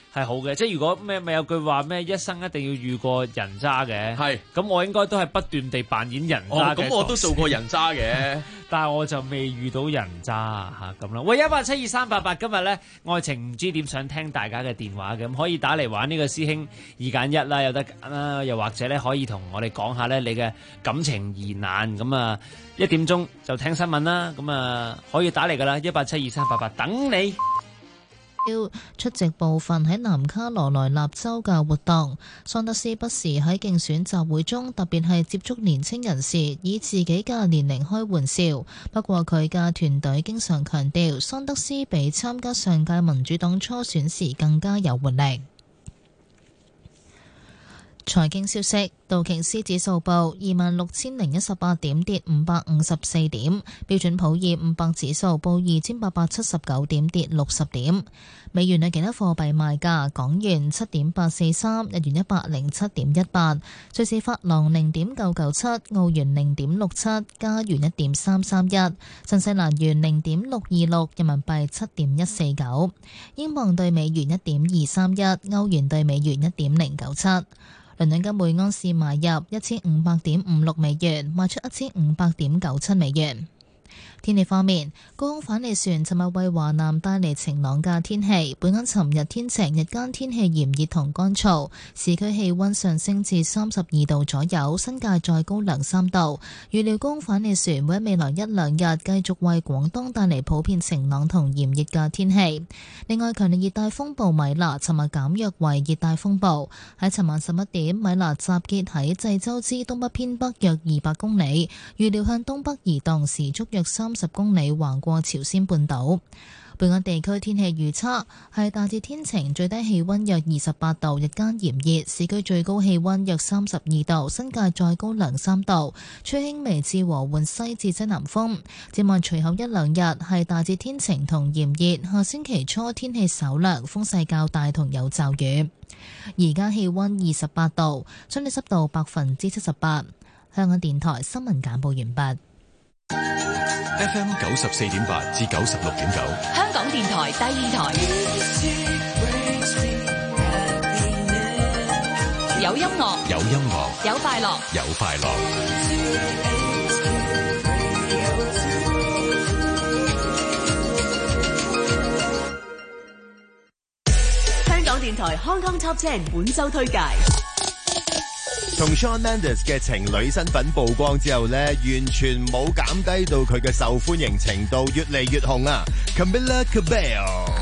係好嘅。即係如果咪有句話咩一生一定要遇過人渣嘅， 係咁我應該都係不斷地扮演人渣嘅。 咁我都做過人渣嘅， 但係我就未遇到人渣嚇咁啦。喂，1872388，今日咧愛情唔知點，想聽大家嘅電話嘅，咁可以打嚟玩呢個師兄2揀1啦，有得揀啦，又或者咧可以同我哋講下咧你嘅感情疑難咁啊。1點鐘就聽新聞啦，咁啊可以打嚟噶啦，1872388等你。 要出席部分喺南卡羅來納州嘅活動，桑德斯不時喺競選集會中，特別係接觸年輕人士，以自己嘅年齡開玩笑。不過佢嘅團隊經常強調，桑德斯比參加上屆民主黨初選時更加有活力。財經消息，道瓊斯指數報26,018點，跌554點；標準普爾500指數報2,879點，跌60點。美元嘅其他貨幣賣價：港元7.843，日元107.18，瑞士法郎0.997，澳元0.67，加元1.331，新西蘭元0.626，人民幣7.149，英鎊對美元1.231，歐元對美元1.097。倫敦金每安士買入1500.56美元，賣出1500.97美元。天氣方面，高空反氣旋尋日為華南帶嚟晴朗嘅天氣。本港尋日天晴，日間天氣炎熱同乾燥，市區氣溫上升至32度左右，新界再高2-3度。預料高空反氣旋會喺未來1-2日繼續為廣東帶嚟普遍晴朗同炎熱嘅天氣。另外，強烈熱帶風暴米娜尋日減弱為熱帶風暴，喺尋晚11點，米娜集結喺濟州之東北偏北約200公里，預料向東北移動，時速約30公里橫過朝鮮半島。本港地區天氣預測係大致天晴，最低氣溫約28度，日間炎熱，市區最高氣溫約32度，新界再高2-3度，吹輕微至和緩西至西南風。展望隨後1-2日係大致天晴同炎熱，下星期初天氣稍涼，風勢較大同有驟雨。而家氣溫28度，相對濕度78%。香港電台新聞簡報完畢。 FM 94.8至96.9， 香港電台第2台，有音樂， 有音樂， 有快樂， 有快樂。 香港電台 Hong Kong Top 10本周推介。 同 Shawn Mendes 嘅情侶身份曝光之後咧，完全冇減低到佢嘅受歡迎程度，越嚟越紅啊 Camila Cabello。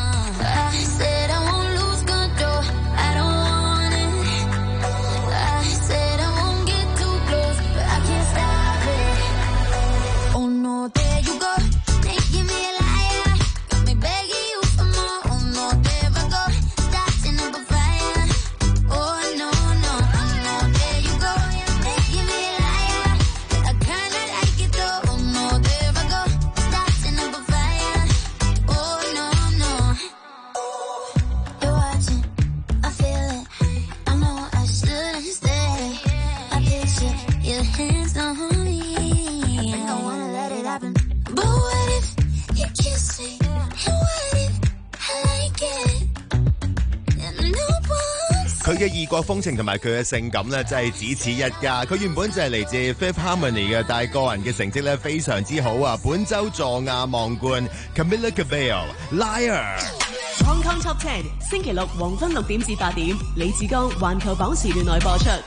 佢嘅異國風情同埋佢嘅性感咧，真係只此一家。佢原本就係嚟自 Fifth Harmony 嘅，但係個人嘅成績咧非常之好啊！本周坐亞望冠 Camila Cabello Liar。 Hong Kong Top 10星期六黃昏6點至8點，李志剛環球榜時段內播出。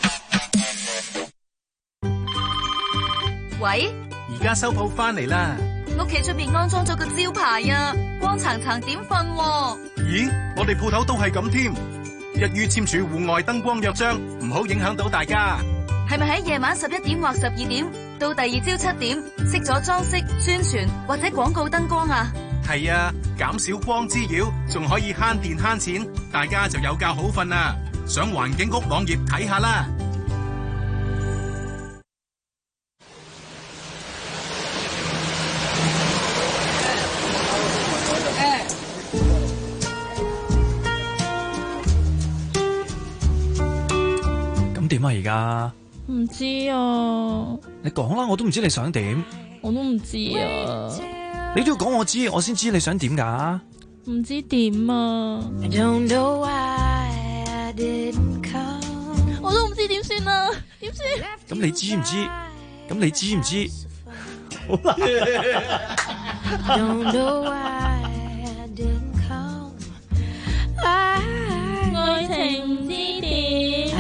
喂， 而家收鋪翻嚟啦。 屋企出邊安裝咗個招牌啊，光層層點瞓？ 咦，我哋鋪頭都係咁添。一於簽署戶外燈光約章，唔好影響到大家。 係咪喺夜晚11點或12點到第二朝7點熄咗裝飾、宣傳或者廣告燈光啊？ 係啊，減少光滋擾，仲可以慳電慳錢，大家就有覺好瞓啦。上環境局網頁睇下啦。 點啊而家？ 唔知啊。 你講啦，我都唔知你想點。 我都唔知啊。 你都要講我知，我先知你想點噶。 唔知點啊！我都唔知點算啊！點算？ 咁你知唔知？咁你知唔知？好難。 愛情唔知點。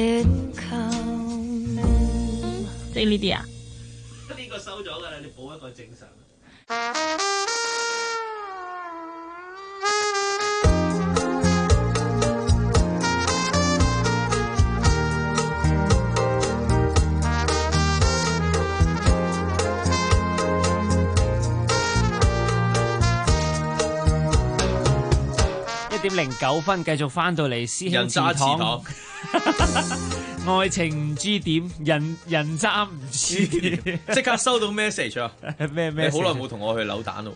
即係呢啲啊？ 呢個收咗㗎啦，你補一個正常。1:09，繼續翻到嚟師兄祠堂。愛情唔知點，人渣唔知點， 即刻收到 message 啊！ 咩？ 你好耐冇同我去扭蛋咯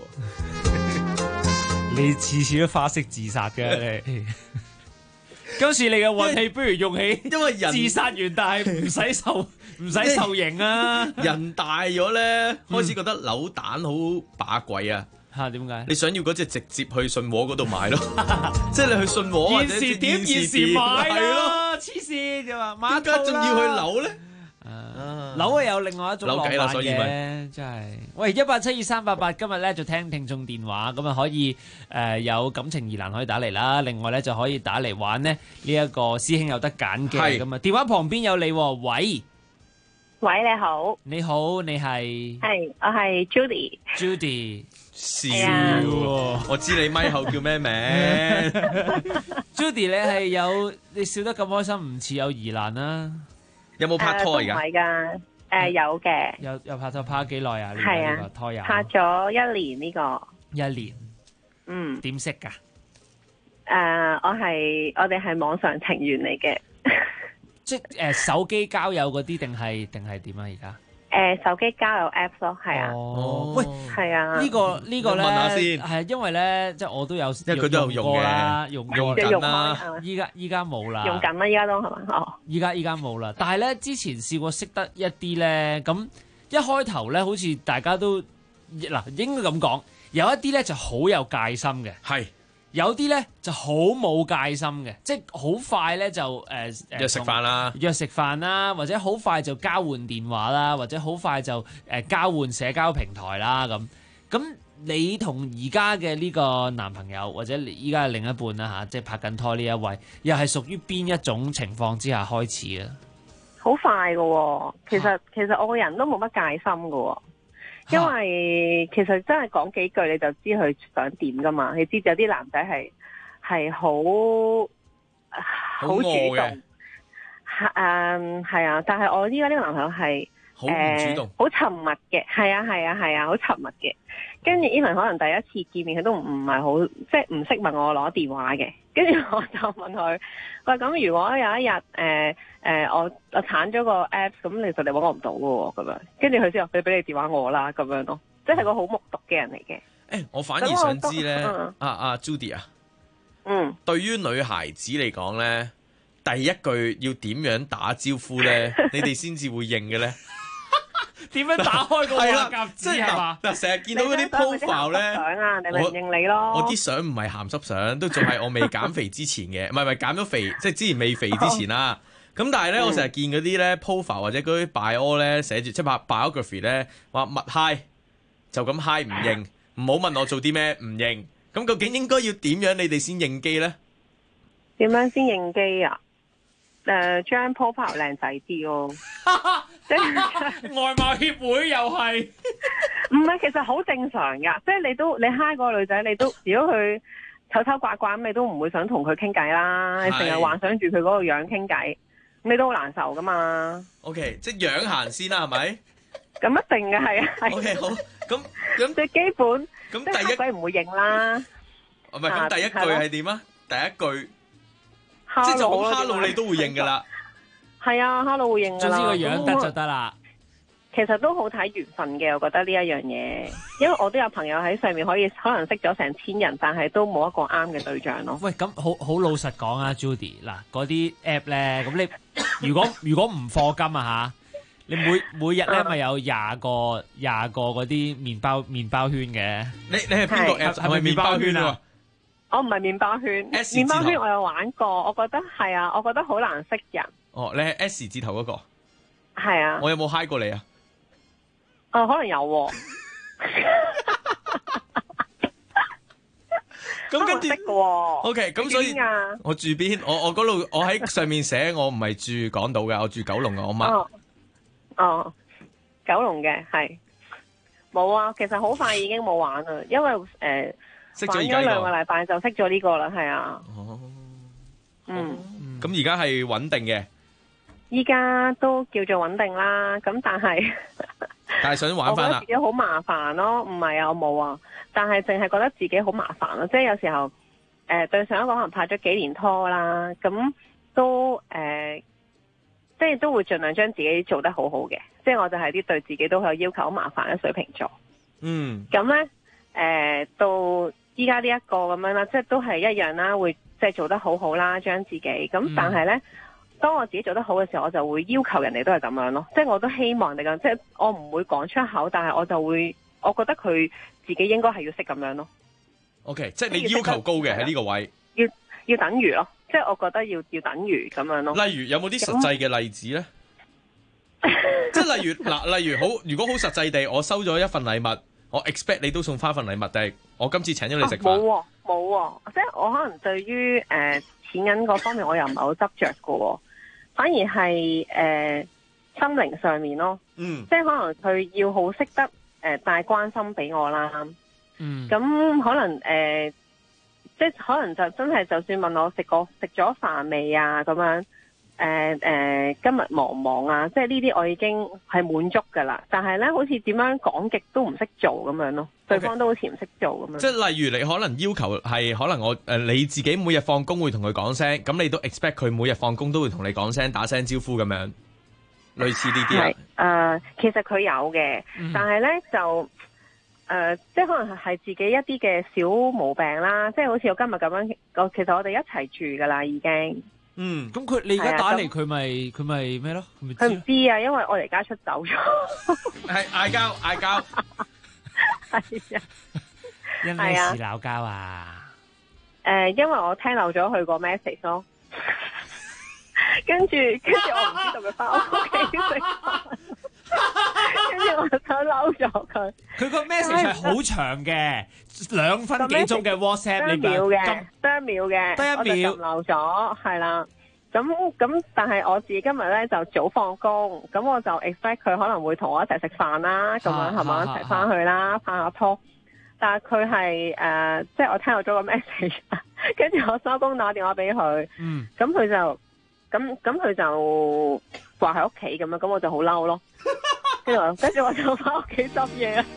你次次都花式自殺嘅你。今次你嘅運氣不如用起， 因為人自殺完，但係唔使受刑啊！ 人大咗咧，開始覺得扭蛋好把鬼啊！ 嚇點解？ 你想要嗰隻直接去信和嗰度買咯，即係你去信和或者現時點現時買咯，黐線就話買一套啦。點解仲要去扭咧？扭係有另外一種浪漫嘅，真係。喂，1872388今日咧就聽眾電話，咁啊可以有感情疑難可以打嚟啦。另外咧就可以打嚟玩呢一個師兄有得揀嘅咁啊。電話旁邊有你，喂， 你好。 你好，你係？ 係，我係 Judy。 笑，我知你咪後叫咩名 ？Judy，你笑得咁開心，唔似有疑難啦。 有冇拍拖而家？唔係㗎，有嘅。 有拍拖，拍咗幾耐啊？ 係啊， 拖友拍咗1年呢個。 1年。 嗯。 點識㗎？ 我哋係網上情緣嚟嘅。 即手機交友嗰啲定係點啊？而家？ 手機交友 Apps 咯，係啊。 哦，喂， 係啊。 呢個咧問下先， 係因為咧，即係我都有， 因為佢都有用嘅， 用緊啦。依家冇啦。 用緊啦，依家都係嘛？哦。 依家冇啦，但係咧之前試過識得一啲咧，咁一開頭咧，好似大家都嗱應該咁講，有一啲咧就好有戒心嘅， 係。 有啲咧就好冇戒心嘅，即係好快咧就約食飯啦， 或者好快就交換電話啦，或者好快就交換社交平台啦咁。咁你同而家嘅呢個男朋友或者依家嘅另一半啦嚇，即係拍緊拖呢一位，又係屬於邊一種情況之下開始嘅？ 好快㗎喎，其實我個人都冇乜戒心㗎喎。因為其實真係講幾句你就知佢想點噶嘛，你知有啲男仔係好主動，係啊，但係我依家呢個男朋友係好唔主動， 好沉默嘅，係啊，好沉默嘅。跟住 even 可能第一次見面佢都唔係好，即係唔識問我攞電話嘅。跟住我就問佢，喂，咁如果有一日我鏟咗個 app， 咁其實你揾我唔到嘅喎，咁樣。跟住佢之後佢俾你電話我啦，咁樣咯，即係個好木獨嘅人嚟嘅。 我反而想知咧，Judy 啊，對於女孩子嚟講咧，第一句要點樣打招呼咧，你哋先至會應嘅咧？ 點樣打開個話匣子係嘛？ 嗱，成日見到嗰啲 profile 咧， 相啊，你咪唔認你咯。 我啲相唔係鹹濕相，都仲係我未減肥之前嘅，唔係減咗肥，即係之前未肥之前啦。咁但係咧，我成日見嗰啲咧 profile 或者嗰啲 bio 咧寫住即係 biography 咧話密 hi 就咁 hi 唔認，唔好問我做啲咩唔認。咁究竟應該要點樣你哋先應機咧？ 點樣先應機啊？張 profile 靚仔啲咯，即係外貌協會又係， 唔係其實好正常噶，即係你嗨嗰個女仔，你都如果佢醜醜怪怪咁，你都唔會想同佢傾偈啦，你成日幻想住佢嗰個樣傾偈，你都好難受噶嘛。 OK， 即係樣行先啦，係咪？ 咁一定嘅係啊。 OK， 好，咁最基本， 咁第一句唔會認啦。 唔係，咁第一句係點啊？第一句。即係就咁 hello 你都會認噶啦， 係啊 hello 會認噶啦， 總之個樣得就得啦。 其實都好睇緣分嘅，我覺得呢一樣嘢，因為我都有朋友喺上面可能識咗成千人，但係都冇一個啱嘅對象咯。 喂，咁好老實講啊 Judy， 嗱嗰啲 app 咧，咁你如果唔課金啊吓，你每日咧咪有廿個嗰啲麵包圈嘅。 你係邊個 app？係咪麵包圈啊？ 我唔係麵包圈，麵包圈我有玩過，我覺得係啊，我覺得好難識人。 哦，你係 S 字頭嗰個？ 係啊。 我有冇 hi 過你啊？ 可能有喎。 咁跟住識嘅喎。 OK， 咁所以我住邊？我嗰度我喺上面寫，我唔係住港島嘅，我住九龍嘅，我媽。 哦，九龍嘅係冇啊，其實好快已經冇玩啦，因為識咗玩咗2個禮拜就識咗呢個啦，係啊。 哦。 咁而家係穩定嘅。 依家都叫做穩定啦，咁但係想玩翻啦。 我覺得自己好麻煩咯，唔係啊，我冇啊，但係淨係覺得自己好麻煩咯，即係有時候對上一個可能拍咗幾年拖啦，咁都即係都會盡量將自己做得好好嘅，即係我就係啲對自己都有要求好麻煩嘅水瓶座。咁咧到依家呢一個咁樣啦，即係都係一樣啦，會即係做得好好啦，將自己咁，但係咧。當我自己做得好嘅時候，我就會要求人哋都係咁樣咯，即係我都希望你咁，即係我唔會講出口，但係我就會，我覺得佢自己應該係要識咁樣咯。 OK， 即係你要求高嘅喺呢個位， 要等於咯，即係我覺得要等於咁樣咯。 例如有冇啲實際嘅例子咧？即係例如好，如果好實際地，我收咗一份禮物，我 expect 你都送翻份禮物，定係我今次請咗你食飯？ 冇，即係我可能對於錢銀嗰方面，我又唔係好執着嘅。反而係心靈上面咯，即係可能佢要好識得帶關心俾我啦，咁可能即係可能就真係就算問我食咗飯未啊咁樣，今日忙唔忙啊？即係呢啲我已經係滿足噶啦，但係咧好似點樣講極都唔識做咁樣咯，對方都好似唔識做咁樣。 即係例如你可能要求係可能我你自己每日放工會同佢講聲，咁你都 expect 佢每日放工都會同你講聲打聲招呼咁樣，類似呢啲啊？ 其實佢有嘅，但係咧就即係可能係自己一啲嘅小毛病啦，即係好似我今日咁樣，其實我哋一齊住噶啦已經。 咁你而家打嚟佢咪咩咯？ 佢唔知啊，因為我離家出走咗。 係嗌交。 係啊。 因咩事鬧交啊？ 因為我聽漏咗佢個 message 咯。跟住我唔知道佢翻屋企食飯，跟住我就嬲咗佢。 佢個 message 係好長嘅，2分幾鐘嘅 WhatsApp 得一秒嘅，我就撳漏咗，係啦。咁，但係我自己今日咧就早放工，咁我就 expect 佢可能會同我一齊食飯啦，咁樣係咪一齊翻去啦，拍下拖。但係佢係即係我聽到咗個 message， 跟住我收工打電話俾佢，咁佢就佢就話喺屋企咁樣，咁我就好嬲咯。跟住我就翻屋企執嘢啦。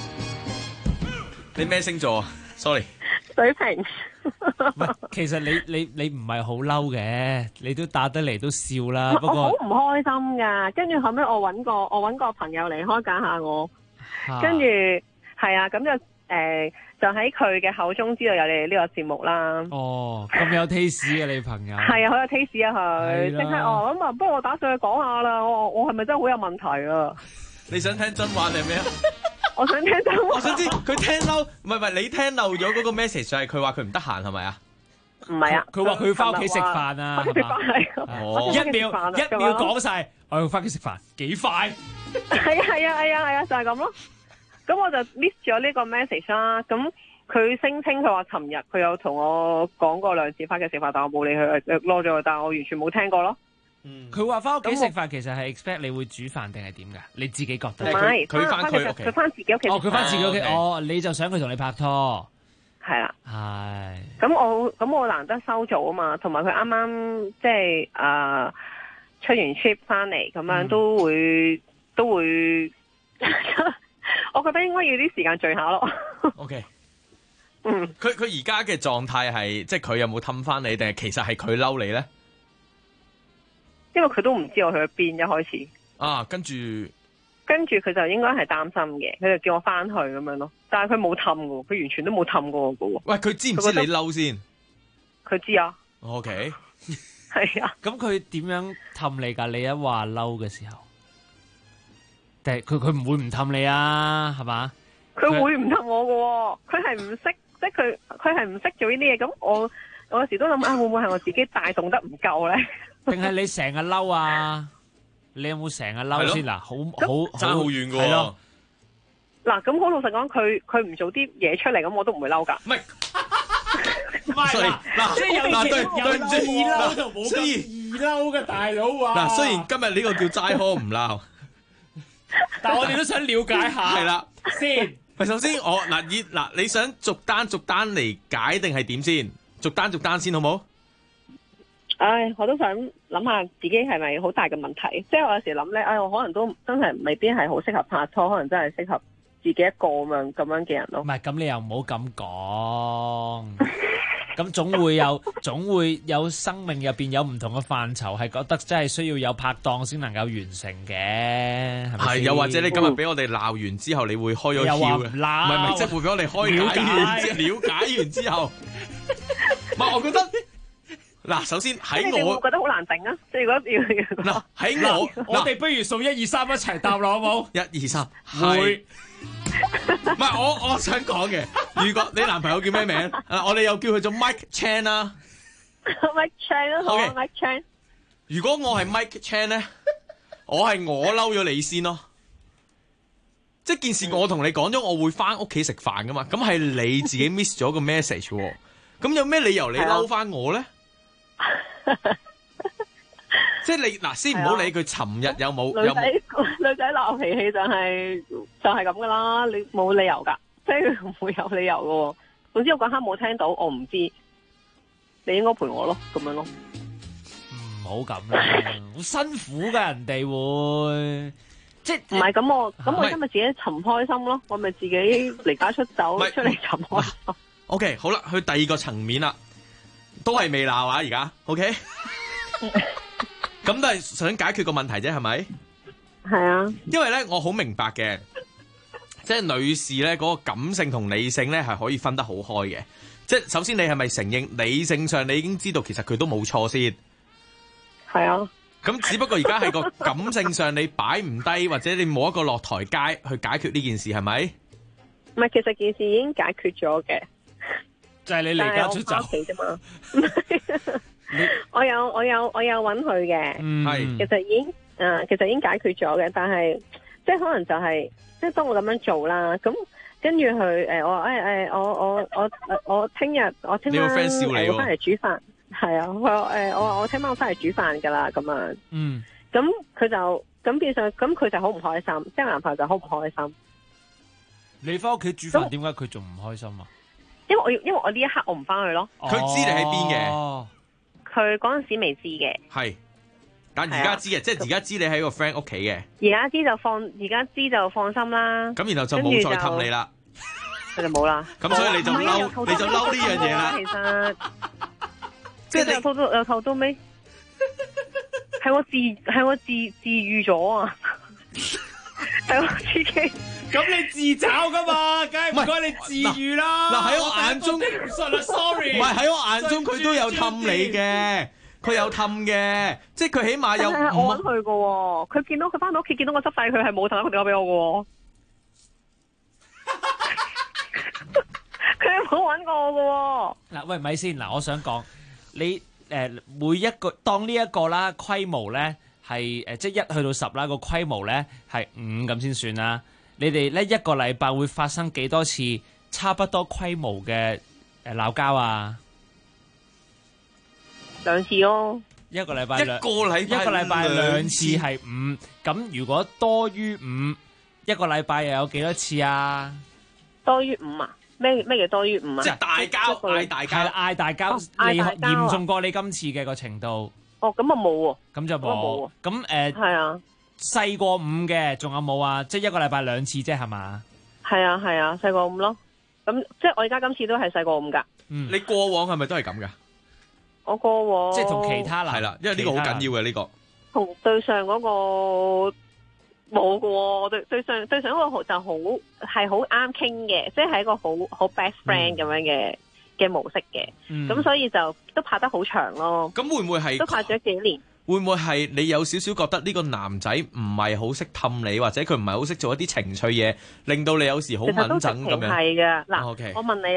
你咩星座啊 ？Sorry， 水瓶。 其實你唔係好嬲嘅，你都打得嚟都笑啦。不過我好唔開心噶，跟住後尾我搵個朋友嚟開解下我，跟住係啊，咁就喺佢嘅口中知道有你哋呢個節目啦。 哦，咁有 taste 啊你朋友。 係啊，好有 taste 啊佢，即刻咁啊，不過我打上去講下啦，我係咪真係好有問題啊？ 你想聽真話定係咩啊？ 我想聽真話。 我想知佢聽漏，唔係你聽漏咗嗰個 message 係佢話佢唔得閒係咪啊？ 唔係啊， 佢話佢翻屋企食飯啊，係嘛？一秒講晒，我要翻屋企食飯，幾快？ 係啊，就係咁咯。咁我就 miss 咗呢個 message 啦。咁佢聲稱佢話尋日佢有同我講過2次翻屋企食飯，但我冇理佢，攞咗，但我完全冇聽過咯。 佢話翻屋企食飯，其實係 expect 你會煮飯定係點噶？你自己覺得？ 唔係， 佢翻佢屋企， 佢翻自己屋企。 佢翻自己屋企。你就想佢同你拍拖？ 係啦。 係。 咁我難得收咗啊嘛，同埋佢啱啱即係出完 trip 翻嚟，咁樣都會，我覺得應該要啲時間聚下咯。 OK。佢而家嘅狀態係，即係佢有冇氹翻你，定係其實係佢嬲你咧？ 因為佢都唔知我去咗邊，一開始。 跟住佢就應該係擔心嘅，佢就叫我翻去咁樣咯。但係佢冇氹嘅，佢完全都冇氹過我嘅。 喂，佢知唔知你嬲先？ 佢知啊。 OK。 係啊。 咁佢點樣氹你噶？你一話嬲嘅時候，定係佢唔會唔氹你啊？係嘛？ 佢會唔氹我嘅，佢係唔識即係佢係唔識做呢啲嘢，咁我有時都諗會唔會係我自己帶動得唔夠咧？ 定係你成日嬲啊？你有冇成日嬲先嗱？好爭好遠㗎喎。 係咯。 嗱，咁好老實講，佢唔做啲嘢出嚟，咁我都唔會嬲㗎。 唔係嗱， 即係有易嬲就冇咁易易嬲嘅大佬啊！ 嗱，雖然今日呢個叫齋呵唔鬧， 但我哋都想了解下。 係啦， 先。 首先我你想逐單嚟解定係點先？逐單先好冇？ 唉，我都想諗下自己係咪好大嘅問題。即係我有時諗咧，我可能都真係未必係好適合拍拖，可能真係適合自己一個咁樣嘅人咯。 唔係，咁你又唔好咁講。咁總會有生命入邊有唔同嘅範疇，係覺得真係需要有拍檔先能夠完成嘅，係咪？ 係，又或者你今日俾我哋鬧完之後，你會開咗竅嘅？唔係，即係會俾我哋了解完之後，唔係，我覺得嗱，首先喺我覺得好難頂啊！即係如果要嗱喺我哋不如數1、2、3一齊答啦，好冇 ？1、2、3會。唔係我想講嘅，如果你男朋友叫咩名？我哋又叫佢做 Mike Chan 啦。 Mike Chan 好 Okay. Mike Chan。 如果我係 Mike Chan 咧，我嬲咗你先咯。即係件事我同你講咗，我會翻屋企食飯噶嘛。咁係你自己 miss 咗個 message 喎。咁有咩理由你嬲翻我咧？即係你嗱，先唔好理佢尋日有冇女仔鬧脾氣就係咁噶啦，你冇理由噶，即係唔會有理由噶。總之我嗰刻冇聽到，我唔知，你應該陪我咯，咁樣咯。 唔好咁啦，好辛苦噶，人哋會即係唔係咁我今日自己尋開心咯，我咪自己離家出走出嚟尋開心。 OK， 好啦，去第二個層面啦，都係未鬧啊，而家 OK。咁都係想解決個問題啫，係咪？ 係啊。 因為咧，我好明白嘅，即係女士咧嗰個感性同理性咧係可以分得好開嘅。即係首先你係咪承認理性上你已經知道其實佢都冇錯先？ 係啊。 咁只不過而家係個感性上你擺唔低，或者你冇一個落台階去解決呢件事，係咪？ 唔係，其實件事已經解決咗嘅。 就係你離家出走啫嘛。我有揾佢嘅， 係其實已經解決咗嘅，但係即係可能就係即係當我咁樣做啦，咁跟住佢我聽日我聽晚我翻嚟煮飯，係啊，我聽晚我翻嚟煮飯噶啦，咁啊，咁佢就咁變相咁佢就好唔開心，即係男朋友就好唔開心。 你翻屋企煮飯，點解佢仲唔開心啊？ 因為我呢一刻我唔翻去咯， 佢知你喺邊嘅。 佢嗰陣時未知嘅， 係，但而家知嘅，即係而家知你喺個 friend 屋企嘅。 而家知就放心啦。 咁然後就冇再氹你啦， 佢就冇啦。 咁所以你就嬲呢樣嘢啦。 其實即係由頭到尾，係我自預咗啊，係我自己。 咁你自找噶嘛，梗係唔該你自預啦。 嗱喺我眼中唔信啦 ，sorry。 唔係喺我眼中佢都有氹你嘅，佢有氹嘅，即係佢起碼有。 我揾佢噶，佢見到佢翻到屋企見到我執晒，佢係冇打個電話俾我噶。佢係冇揾過我噶。 嗱，喂，咪先，嗱，我想講你每一個當呢一個啦規模咧係即係1去到10啦，個規模咧係5咁先算啦。你哋咧一個禮拜會發生幾多次差不多規模嘅鬧交啊 ？2次咯。 一個禮拜一個禮拜 2次係5，咁如果多於5，一個禮拜又有幾多次啊？ 多於5啊？咩叫多於5啊？ 即係大交嗌大交， 係啦，嗌大交，嚴重過你今次嘅個程度。 哦，咁啊冇喎。 咁就冇。咁係啊。 細過5嘅仲有冇啊？即係一個禮拜2次啫，係嘛？ 係啊，細過5咯。咁即係我而家今次都係細過5噶。 你過往係咪都係咁噶？ 我過往即係同其他啦， 係啦，因為呢個好緊要嘅呢個。 同對上嗰個冇嘅，對上嗰個就好係好啱傾嘅，即係一個好 best friend 咁樣嘅模式嘅。咁所以就都拍得好長咯。 咁會唔會係都拍咗幾年？ 會唔會係你有少少覺得呢個男仔唔係好識氹你，或者佢唔係好識做一啲情趣嘢，令到你有時好敏感咁樣？ 係嘅嗱，我問你啦，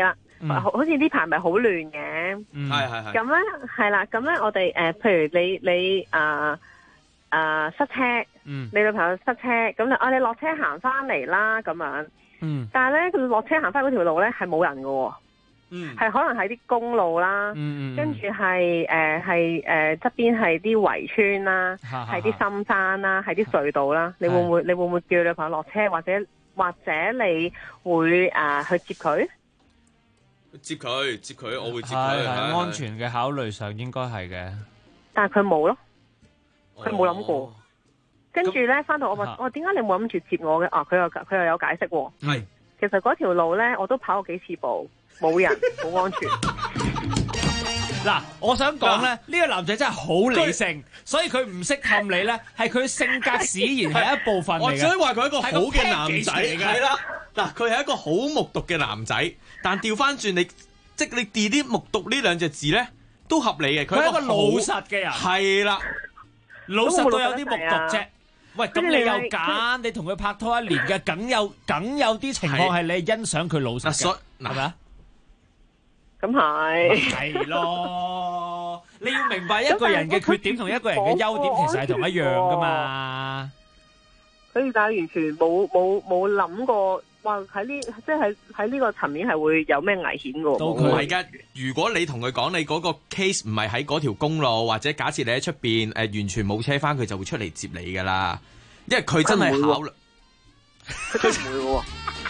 好似呢排咪好亂嘅。 係。 咁咧係啦，咁咧我哋譬如你塞車，你女朋友塞車，咁你落車行翻嚟啦咁樣。但係咧佢落車行翻嗰條路咧係冇人㗎喎。係可能係啲公路啦，跟住係側邊係啲圍村啦，係啲深山啦，係啲隧道啦。你會唔會叫女朋友落車，或者你會去接佢？ 接佢，我會接佢。 係安全嘅考慮上應該係嘅。 但係佢冇咯，佢冇諗過。跟住咧翻到我話，點解你冇諗住接我嘅？佢又有解釋喎。 係， 其實嗰條路咧，我都跑過幾次步。冇人，好安全。 嗱，我想講咧，呢個男仔真係好理性，所以佢唔識氹你咧，係佢性格使然係一部分嚟嘅。 我所以話佢係一個好嘅男仔嚟嘅。係啦，嗱，佢係一個好木獨嘅男仔，但調翻轉你 delete 木獨呢兩隻字咧，都合理嘅。佢係一個老實嘅人。係啦，老實都有啲木獨啫。喂，咁你又揀，你同佢拍拖1年嘅，梗有啲情況係你欣賞佢老實嘅，係咪啊？ 咁係咯，你要明白一個人嘅缺點同一個人嘅優點其實係同一樣噶嘛。 所以但係完全冇諗過話喺呢個層面係會有咩危險㗎。 唔係㗎，如果你同佢講你嗰個 case 唔係喺嗰條公路，或者假設你喺出邊完全冇車翻，佢就會出嚟接你㗎啦。因為佢真係考慮， 佢唔會喎。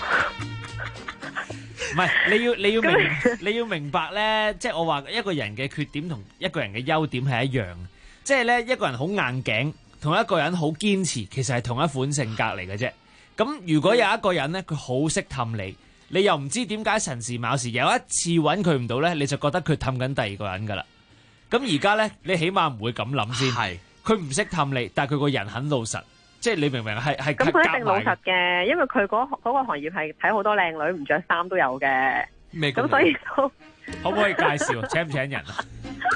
唔係，你要明白咧，即係我話一個人嘅缺點同一個人嘅優點係一樣，即係咧一個人好硬頸，同一個人好堅持，其實係同一款性格嚟嘅啫。咁如果有一個人咧，佢好識氹你，你又唔知點解神時卯時有一次揾佢唔到咧，你就覺得佢氹緊第二個人噶啦。咁而家咧，你起碼唔會咁諗先。係，佢唔識氹你，但係佢個人很老實。即係你明唔明？係咁佢一定老實嘅，因為佢嗰個行業係睇好多靚女唔着衫都有嘅。 咩？ 咁所以都可唔可以介紹？請唔請人啊？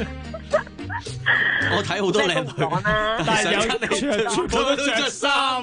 我睇好多靚女， 但係有全部都着衫啊！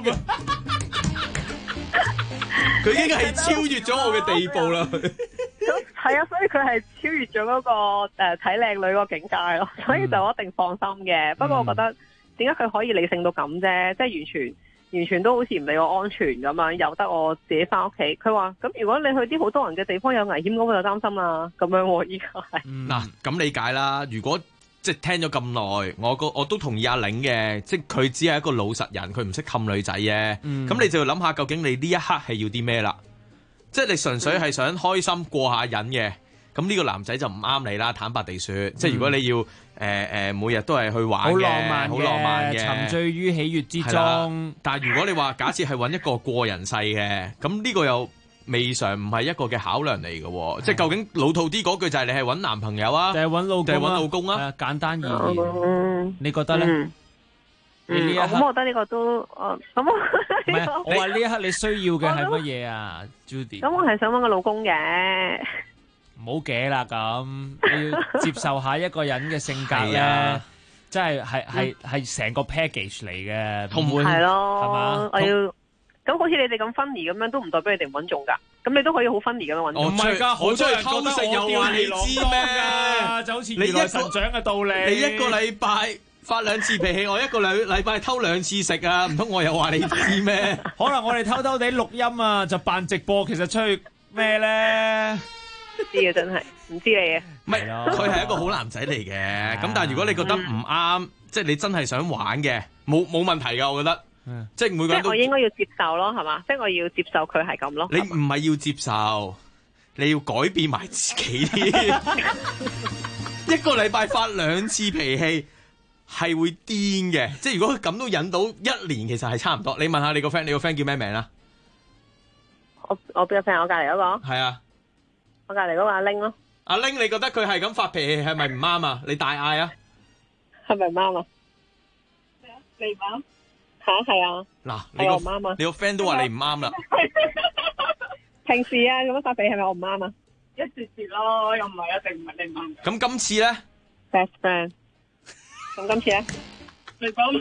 佢已經係超越咗我嘅地步啦。 係啊，所以佢係超越咗嗰個睇靚女個境界咯，所以就我一定放心嘅。不過我覺得。點解佢可以理性到咁啫？即係完全都好似唔理我安全咁樣，由得我自己翻屋企。佢話：咁如果你去啲好多人嘅地方有危險，咁我就擔心啦。咁樣喎，依家係嗱咁理解啦。如果即係聽咗咁耐，我都同意阿玲嘅，即係佢只係一個老實人，佢唔識氹女仔嘅。咁你就要諗下，究竟你呢一刻係要啲咩啦？即係你純粹係想開心過下癮嘅，咁呢個男仔就唔啱你啦。坦白地説，即係如果你要。每日都係去玩嘅，好浪漫嘅， 沉醉於喜悅之中。 但係如果你話假設係揾一個過人世嘅，咁呢個又未嘗唔係一個嘅考量嚟嘅。即係究竟老套啲嗰句就係你係揾男朋友啊， 定係揾老公啊？簡單而言，你覺得咧？ 咁我覺得呢個都咁唔係，我話呢一刻你需要嘅係乜嘢啊 ，Judy？ 咁我係想揾個老公嘅。 唔好嘅啦，咁你要接受下一個人嘅性格咧，真係成個 package 嚟嘅， 同係咯， 係嘛？ 我要咁好似你哋咁分離咁樣，都唔代表你哋唔穩重噶。咁你都可以好分離咁樣穩重。 唔係㗎，好多人偷食又話你知咩？就好似如來神掌嘅道理。 你一個禮拜發2次脾氣，我一個禮拜偷2次食啊！唔通我又話你知咩？ 可能我哋偷偷地錄音啊，就扮直播，其實出去咩咧？ 知嘅真係唔知你嘅， 唔係佢係一個好男仔嚟嘅。咁但係如果你覺得唔啱，即係你真係想玩嘅，冇問題㗎，我覺得。即係每個人都。即係我應該要接受咯，係嘛？即係我要接受佢係咁咯。 你唔係要接受，你要改變埋自己添。一個禮拜發2次脾氣係會癲嘅，即係如果佢咁都忍到1年，其實係差唔多。你問下你個 friend，你個 friend 叫咩名啊？ 我邊個 friend？我隔離嗰個。 係啊。 我隔離嗰個阿玲咯， 阿玲，你覺得佢係咁發脾氣係咪唔啱啊？你大嗌啊？ 係咪唔啱啊？你唔啱嚇係啊？ 嗱，你個唔啱啊？你個 friend 都話你唔啱啦。 平時啊咁樣發脾氣係咪我唔啱啊？一時時咯，又唔係一定唔係你唔啱。 咁今次咧 ？Best friend。咁今次咧？你講。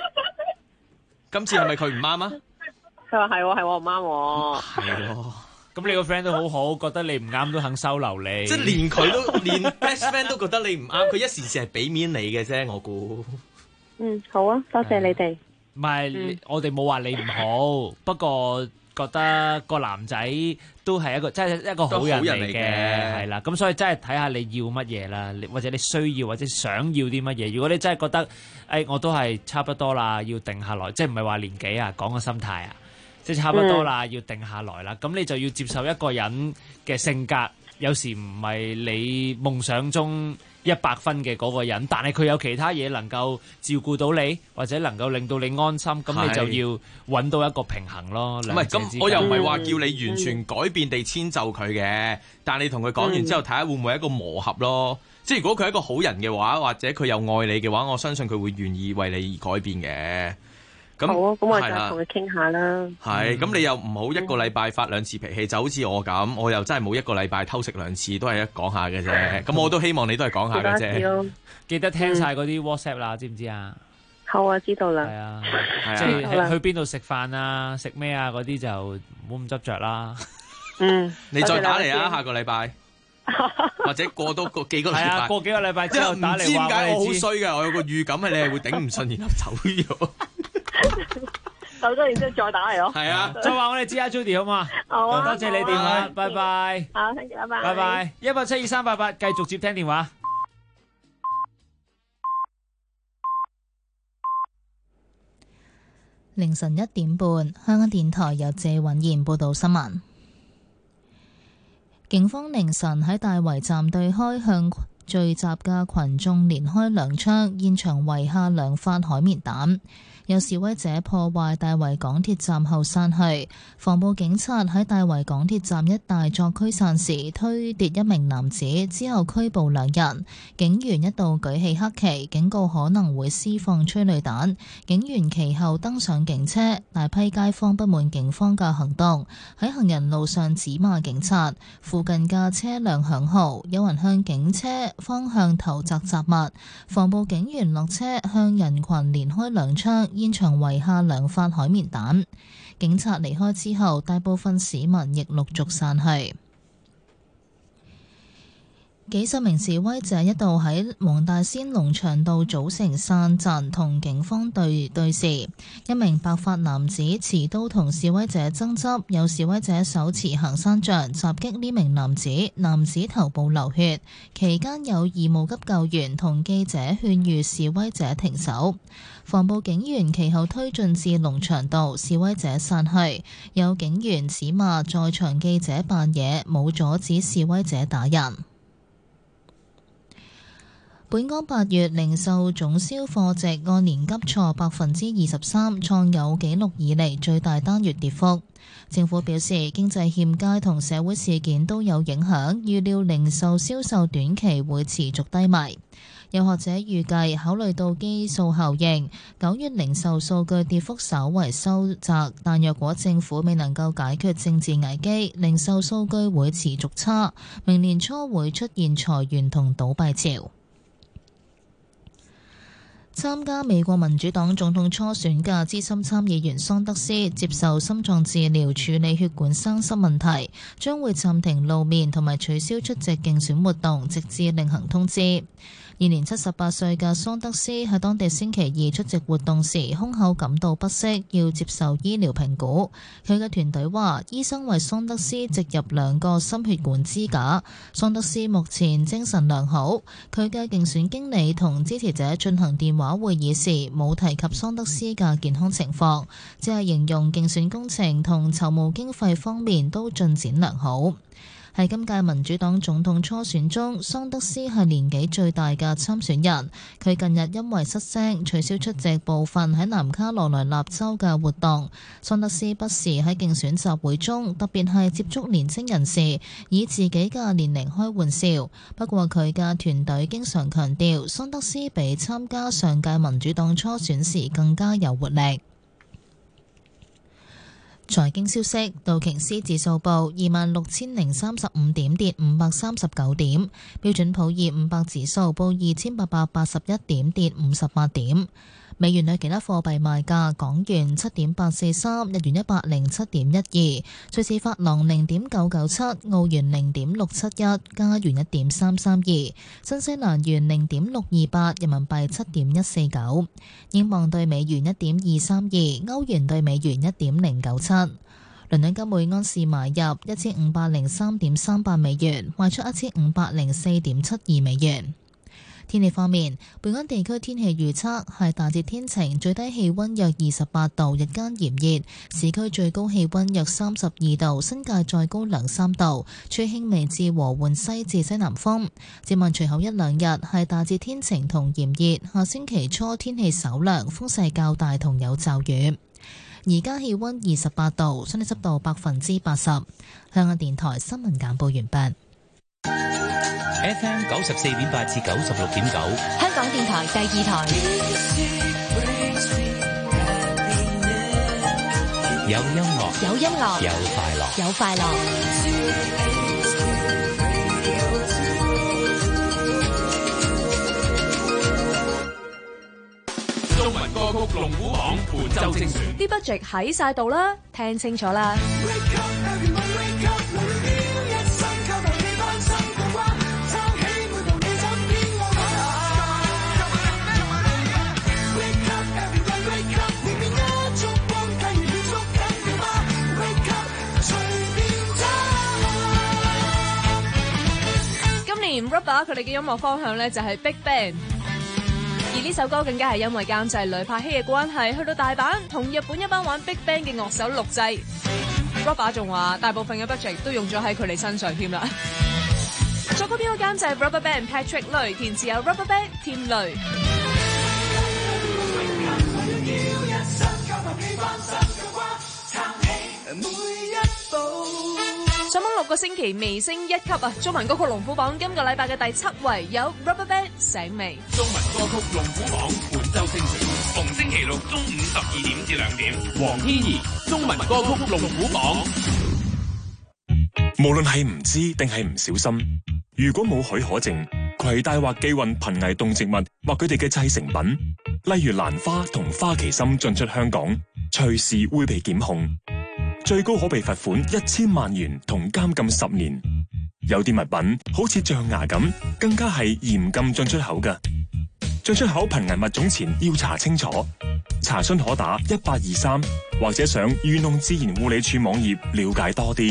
今次係咪佢唔啱啊？ 佢話係喎，係我唔啱喎。 係咯。 咁你個 friend 都好好，覺得你唔啱都肯收留你。 即係連佢都連 best friend 都覺得你唔啱，佢一時時係俾面你嘅啫，我估。 好啊，多謝你哋。 唔係，我哋冇話你唔好，不過覺得個男仔都係真係一個好人嚟嘅，係啦。咁所以真係睇下你要乜嘢啦，或者你需要或者想要啲乜嘢。如果你真係覺得，我都係差不多啦，要定下來，即係唔係話年紀啊，講個心態啊，即係差不多啦，要定下來啦。咁你就要接受一個人嘅性格，有時唔係你夢想中100分嘅嗰個人，但係佢有其他嘢能夠照顧到你，或者能夠令到你安心，咁你就要揾到一個平衡咯。 唔係咁，我又唔係話叫你完全改變地遷就佢嘅，但係你同佢講完之後，睇下會唔會一個磨合咯。即係如果佢係一個好人嘅話，或者佢又愛你嘅話，我相信佢會願意為你而改變嘅。咁好啊，咁我就同佢傾下啦。 係，咁你又唔好一個禮拜發2次脾氣，就好似我咁，我又真係冇一個禮拜偷食2次，都係講下嘅啫。咁我都希望你都係講下嘅啫。 記得聽晒嗰啲 WhatsApp 啦，知唔知啊？ 好啊，知道啦。 係啊，即係去邊度食飯啊、食咩啊嗰啲就唔好咁執着啦。 你再打嚟啊，下個禮拜。或者過多幾個禮拜， 係啊，過幾個禮拜之後打嚟話我哋知。唔知點解我好衰嘅，我有個預感係你係會頂唔順，然後走咗。 走咗然之後再打嚟咯。 係啊， 再話我哋知啊 Judy 好嘛？ 好啊， 多謝你電話，拜拜。 好，thank you，拜拜。 拜拜，172-388，繼續接聽電話。 凌晨1點半，香港電台由謝允賢報道新聞。警方凌晨喺大圍站對開向聚集嘅群眾連開2槍，現場遺下2發海綿彈。有示威者破壞大圍港鐵站後散去，防暴警察喺大圍港鐵站一帶作驅散時推跌一名男子，之後拘捕2人。警員一度舉起黑旗，警告可能會施放催淚彈。警員其後登上警車，大批街坊不滿警方嘅行動，喺行人路上指罵警察。附近嘅車輛響號，有人向警車方向投擲雜物。防暴警員落車向人群連開2槍。現場遺下2發海綿彈，警察離開之後，大部分市民亦陸續散去。幾十名示威者一度喺黃大仙龍翔道組成傘陣，同警方對峙。一名白髮男子持刀同示威者爭執，有示威者手持行山杖襲擊呢名男子，男子頭部流血。期間有義務急救員同記者勸喻示威者停手。防暴警員其後推進至龍翔道，示威者散去。有警員指罵在場記者扮嘢，冇阻止示威者打人。本港8月零售總銷貨值按年急挫23%，創有紀錄以嚟最大單月跌幅。政府表示，經濟欠佳同社會事件都有影響，預料零售銷售短期會持續低迷。有學者預計，考慮到基數效應，9月零售數據跌幅稍為收窄，但若果政府未能夠解決政治危機，零售數據會持續差，明年初會出現裁員同倒閉潮。參加美國民主黨總統初選嘅資深參議員桑德斯接受心臟治療處理血管生濕問題，將會暫停露面同埋取消出席競選活動，直至另行通知。現年78歲嘅桑德斯喺當地星期2出席活動時，胸口感到不適，要接受醫療評估。佢嘅團隊話，醫生為桑德斯植入2個心血管支架。桑德斯目前精神良好。佢嘅競選經理同支持者進行電話會議時，冇提及桑德斯嘅健康情況，只係形容競選工程同籌募經費方面都進展良好。喺今屆民主黨總統初選中，桑德斯係年紀最大嘅參選人。佢近日因為失聲，取消出席部分喺南卡羅來納州嘅活動。桑德斯不時喺競選集會中，特別係接觸年輕人士，以自己嘅年齡開玩笑。不過佢嘅團隊經常強調，桑德斯比參加上屆民主黨初選時更加有活力。財經消息，道瓊斯指數報26,035點，跌539點；標準普爾500指數報2881點，跌58點。 美元對其他貨幣賣價：港元7.843，日元107.12，瑞士法郎0.997，澳元0.671，加元1.332，新西蘭元0.628，人民幣7.149，英鎊對美元1.232，歐元對美元1.097。倫敦金每安士買入1503.38美元，賣出1504.72美元。天氣方面，本港地區天氣預測係大致天晴，最低氣溫約28度，日間炎熱，市區最高氣溫約32度，新界再高2-3度，吹輕微至和緩西至西南風。展望隨後一兩日係大致天晴同炎熱，下星期初天氣稍涼，風勢較大同有驟雨。而家氣溫28度，相對濕度80%。香港電台新聞簡報完畢。 FM 94.8至96.9， 香港電台第二台。 有音樂， 有音樂， 有快樂， 有快樂。 中文歌曲龍虎榜本周精選， 啲 budget 喺晒度啦，聽清楚啦。今年 Rubber 佢哋嘅音樂方向咧就係 Big Band。而呢首歌更加係因為監製雷柏熹嘅關係，去到大阪同日本一班玩 Big Band 嘅樂手錄製。Rubber 仲話大部分嘅 budget 都用咗喺佢哋身上添啦。作曲編曲監製 Rubber Band Patrick 雷，填詞有 Rubber Band 添雷。上網6個星期微升1級啊！中文歌曲龍虎榜今個禮拜嘅第7位有 Rubber Band 醒未。 中文歌曲龍虎榜本周精選，逢星期六中午12點至2點，黃天怡中文歌曲龍虎榜。 無論係唔知定係唔小心，如果冇許可證，攜帶或寄運瀕危動植物或佢哋嘅製成品，例如蘭花同花旗參進出香港，隨時會被檢控。最高可被罰款1000萬元同監禁10年。有啲物品好似象牙咁，更加係嚴禁進出口㗎。進出口瀕危物種前要查清楚。查詢可打1823，或者上漁農自然護理署網頁了解多啲。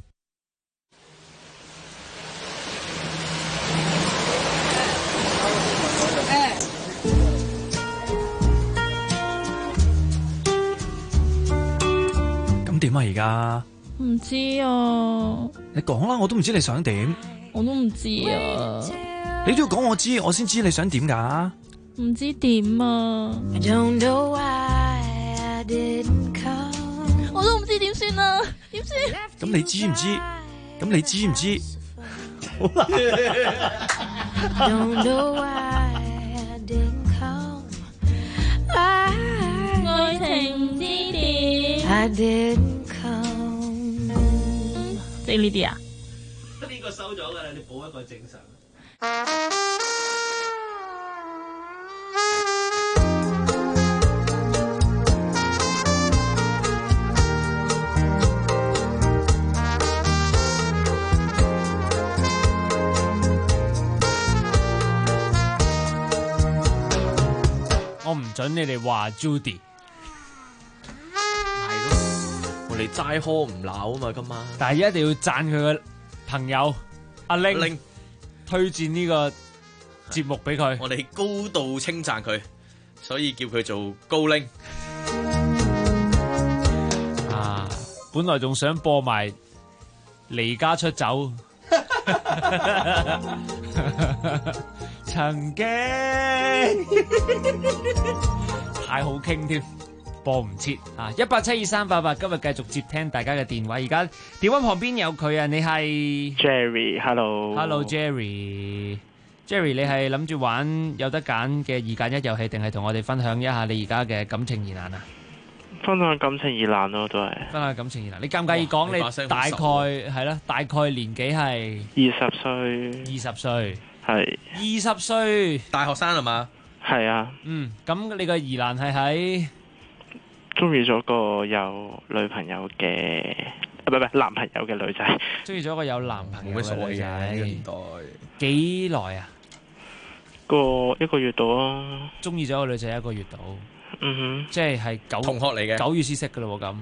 點啊而家？ 唔知啊。 你講啦，我都唔知你想點。 我都唔知啊。 你都要講我知，我先知你想點㗎。 唔知點啊。我都唔知點算啊，點算？ 咁你知唔知？咁你知唔知？好啦。 愛情之點。即呢啲啊？ 呢個收咗㗎啦，你補一個正常。我唔準你哋話 Judy。 我哋齋呵唔鬧啊嘛，今晚。 但係一定要讚佢嘅朋友阿玲，推薦呢個節目俾佢。 我哋高度稱讚佢，所以叫佢做高玲。 啊，本來仲想播埋離家出走，曾經太好傾添。播唔切啊！1872388，今日繼續接聽大家嘅電話。而家電話旁邊有佢啊，你係 Jerry，Hello Jerry，你係諗住玩有得揀嘅2揀1遊戲，定係同我哋分享一下你而家嘅感情疑難啊？ 分享感情疑難咯，都係分享感情疑難。你介唔介意講你大概係啦？大概年紀係 20歲， 20歲係 20歲， 大學生係嘛？ 係啊。 咁你個疑難係喺中意咗個有女朋友嘅，唔係男朋友嘅女仔。 中意咗個有男朋友嘅女仔， 呢個年代幾耐啊？ 一個月到啊。 中意咗個女仔1個月到。即係同學嚟嘅 9月先識噶咯喎咁。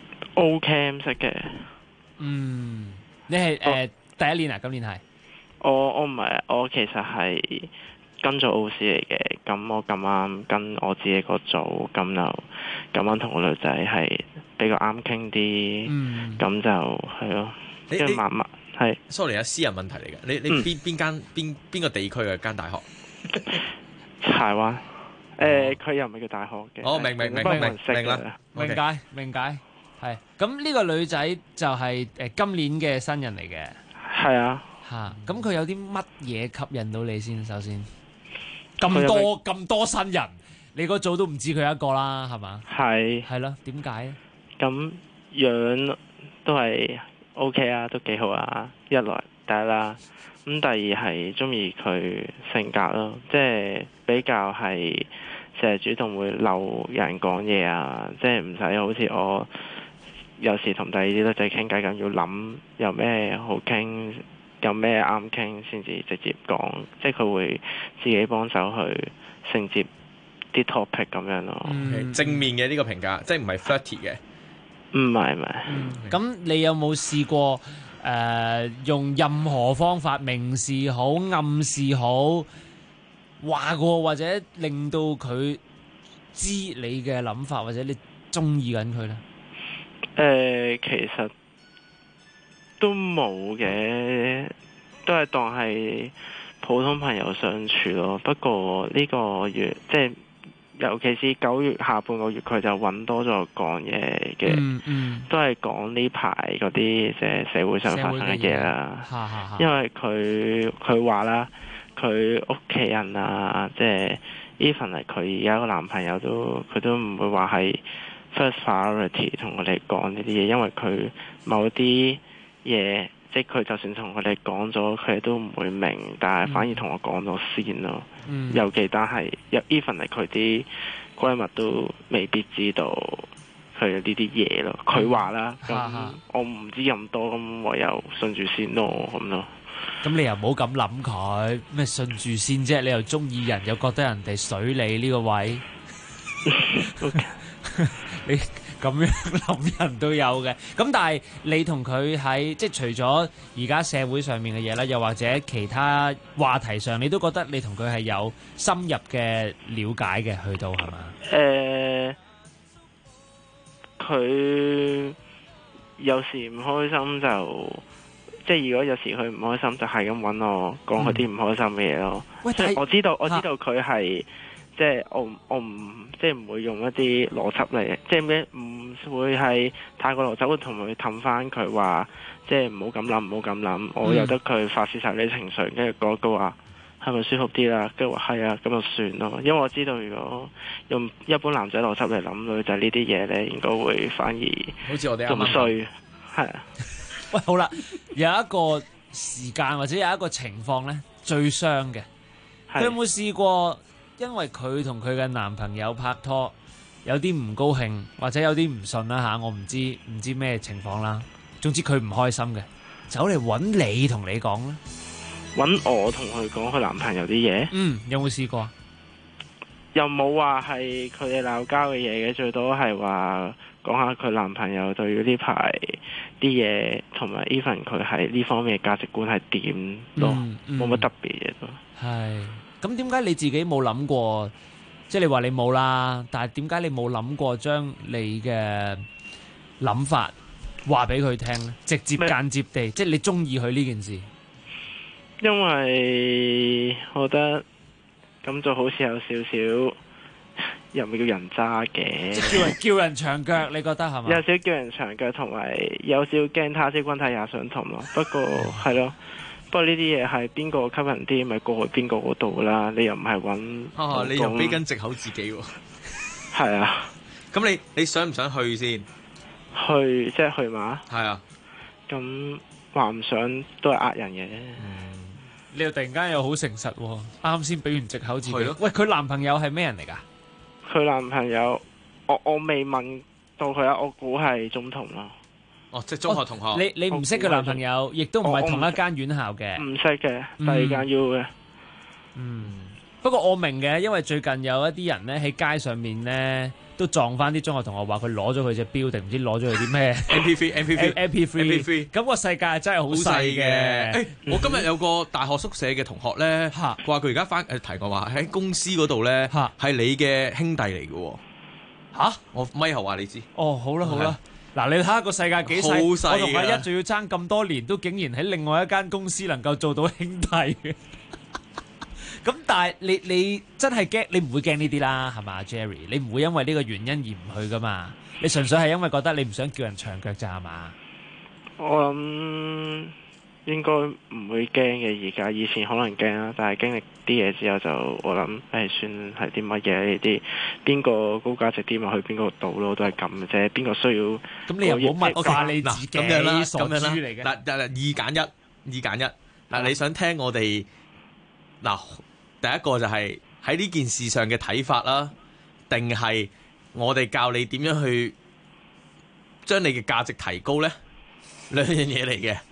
O Camp 識嘅。 你係第一年啊？今年係？ 我唔係，我其實係跟咗奧斯嚟嘅。咁我咁啱跟我自己個組，咁就咁啱同個女仔係比較啱傾啲，咁就係咯。跟住慢慢係。 sorry 啊，私人問題嚟嘅。你邊個地區嘅間大學？ 柴灣。佢又唔係叫大學嘅。 哦，明啦， 明解。係。咁呢個女仔就係今年嘅新人嚟嘅。 係啊。 咁佢有啲乜嘢吸引到你先？首先，咁多新人，你個組都唔止佢一個啦，係嘛？係咯，點解咧？ 咁樣都係 OK 啊，都幾好啊。一來第一啦，咁第二係中意佢性格咯，即係比較係成日主動會留人講嘢啊，即係唔使好似我有時同第二啲女仔傾偈咁，要諗有咩好傾。有咩啱傾先至直接講，即係佢會自己幫手去承接啲 topic 咁樣咯。 正面嘅呢個評價，即係唔係 flirty 嘅。 唔係。 咁你有冇試過用任何方法，明示好、暗示好，話過或者令到佢知你嘅諗法，或者你中意緊佢咧？ 其實都冇嘅，都係當係普通朋友相處咯。不過呢個月即係尤其是9月下半個月，佢就揾多咗講嘢嘅，都係講呢排嗰啲即係社會上發生嘅嘢啦。因為佢話啦，佢屋企人啊，即係 even 係佢而家個男朋友佢都唔會話係 first priority 同我哋講呢啲嘢，因為佢某啲嘢，即係佢就算同佢哋講咗，佢哋都唔會明，但係反而同我講咗先咯。尤其但係 even 係佢啲閨蜜都未必知道佢有呢啲嘢咯。佢話啦，咁我唔知咁多，咁唯有順住先咯，咁咯。 咁你又唔好咁諗佢咩順住先啫？你又中意人，又覺得人哋水你呢個位，你咁樣諗人都有嘅。咁但係你同佢喺即係除咗而家社會上面嘅嘢啦，又或者其他話題上，你都覺得你同佢係有深入嘅了解嘅，去到係嘛？ 佢有時唔開心就即係如果有時佢唔開心就係咁揾我講佢啲唔開心嘅嘢咯。即係我知道佢係即係我唔即係唔會用一啲邏輯嚟，即係咩唔會係太過邏輯，會同佢氹翻佢話，即係唔好咁諗，唔好咁諗。我由得佢發泄晒啲情緒，跟住嗰個話係咪舒服啲啦？跟住話係啊，咁就算咯。因為我知道如果用一般男仔邏輯嚟諗女仔呢啲嘢咧，應該會反而好似我哋咁衰，係啊。 喂，好啦，有一個時間或者有一個情況咧，最傷嘅，佢有冇試過因為佢同佢嘅男朋友拍拖有啲唔高興或者有啲唔順啦嚇，我唔知咩情況啦。總之佢唔開心嘅，走嚟揾你同你講啦。 揾我同佢講佢男朋友啲嘢？ 有冇試過？ 又冇話係佢哋鬧交嘅嘢嘅，最多係話講下佢男朋友對於呢排啲嘢，同埋 even 佢喺呢方面嘅價值觀係點咯，冇乜特別嘢咯。 係。咁點解你自己冇諗過？即係你話你冇啦，但係點解你冇諗過將你嘅諗法話俾佢聽咧？直接間接地，即係你中意佢呢件事。 因為我覺得咁就好似有少少又唔叫人渣嘅， 即係叫人長腳，你覺得係嘛？ 有少少叫人長腳，同埋有少少驚他朝君體也相同咯。不過係咯。不過呢啲嘢係邊個吸引啲，咪過去邊個嗰度啦。你又唔係揾， 你又俾緊藉口自己喎。 係啊， 咁你想唔想去先？ 去即係去嘛？ 係啊。 咁話唔想都係呃人嘅。 你又突然間又好誠實喎，啱先俾完藉口自己。喂，佢男朋友係咩人嚟㗎？ 佢男朋友，我未問到佢啊，我估係中同咯。 哦，即係中學同學。 你唔識佢男朋友，亦都唔係同一間院校嘅。 唔識嘅，第二間 U 嘅。 不過我明嘅，因為最近有一啲人咧喺街上面咧都撞翻啲中學同學，話佢攞咗佢隻錶定唔知攞咗佢啲咩 MP3。咁個世界真係好細嘅。 我今日有個大學宿舍嘅同學咧，話佢而家翻提過話喺公司嗰度咧係你嘅兄弟嚟嘅喎。嚇！我咪後話你知。哦， 好啦好啦。嗱，你睇下個世界幾細，我同阿一仲要爭咁多年，都竟然喺另外一間公司能夠做到兄弟嘅。咁但係你真係驚，你唔會驚呢啲啦，係嘛 Jerry？你唔會因為呢個原因而唔去噶嘛？你純粹係因為覺得你唔想叫人長腳咋，係嘛？ 我諗應該唔會驚嘅，而家以前可能驚啦，但係經歷啲嘢之後就我諗算係啲乜嘢呢啲，邊個高價值啲咪去邊個度咯，都係咁嘅啫。邊個需要？咁你又唔好物化你自己，傻豬嚟嘅。 嗱，二揀一。嗱，你想聽我哋嗱？第一個就係喺呢件事上嘅睇法啦，定係我哋教你點樣去將你嘅價值提高呢？兩樣嘢嚟嘅。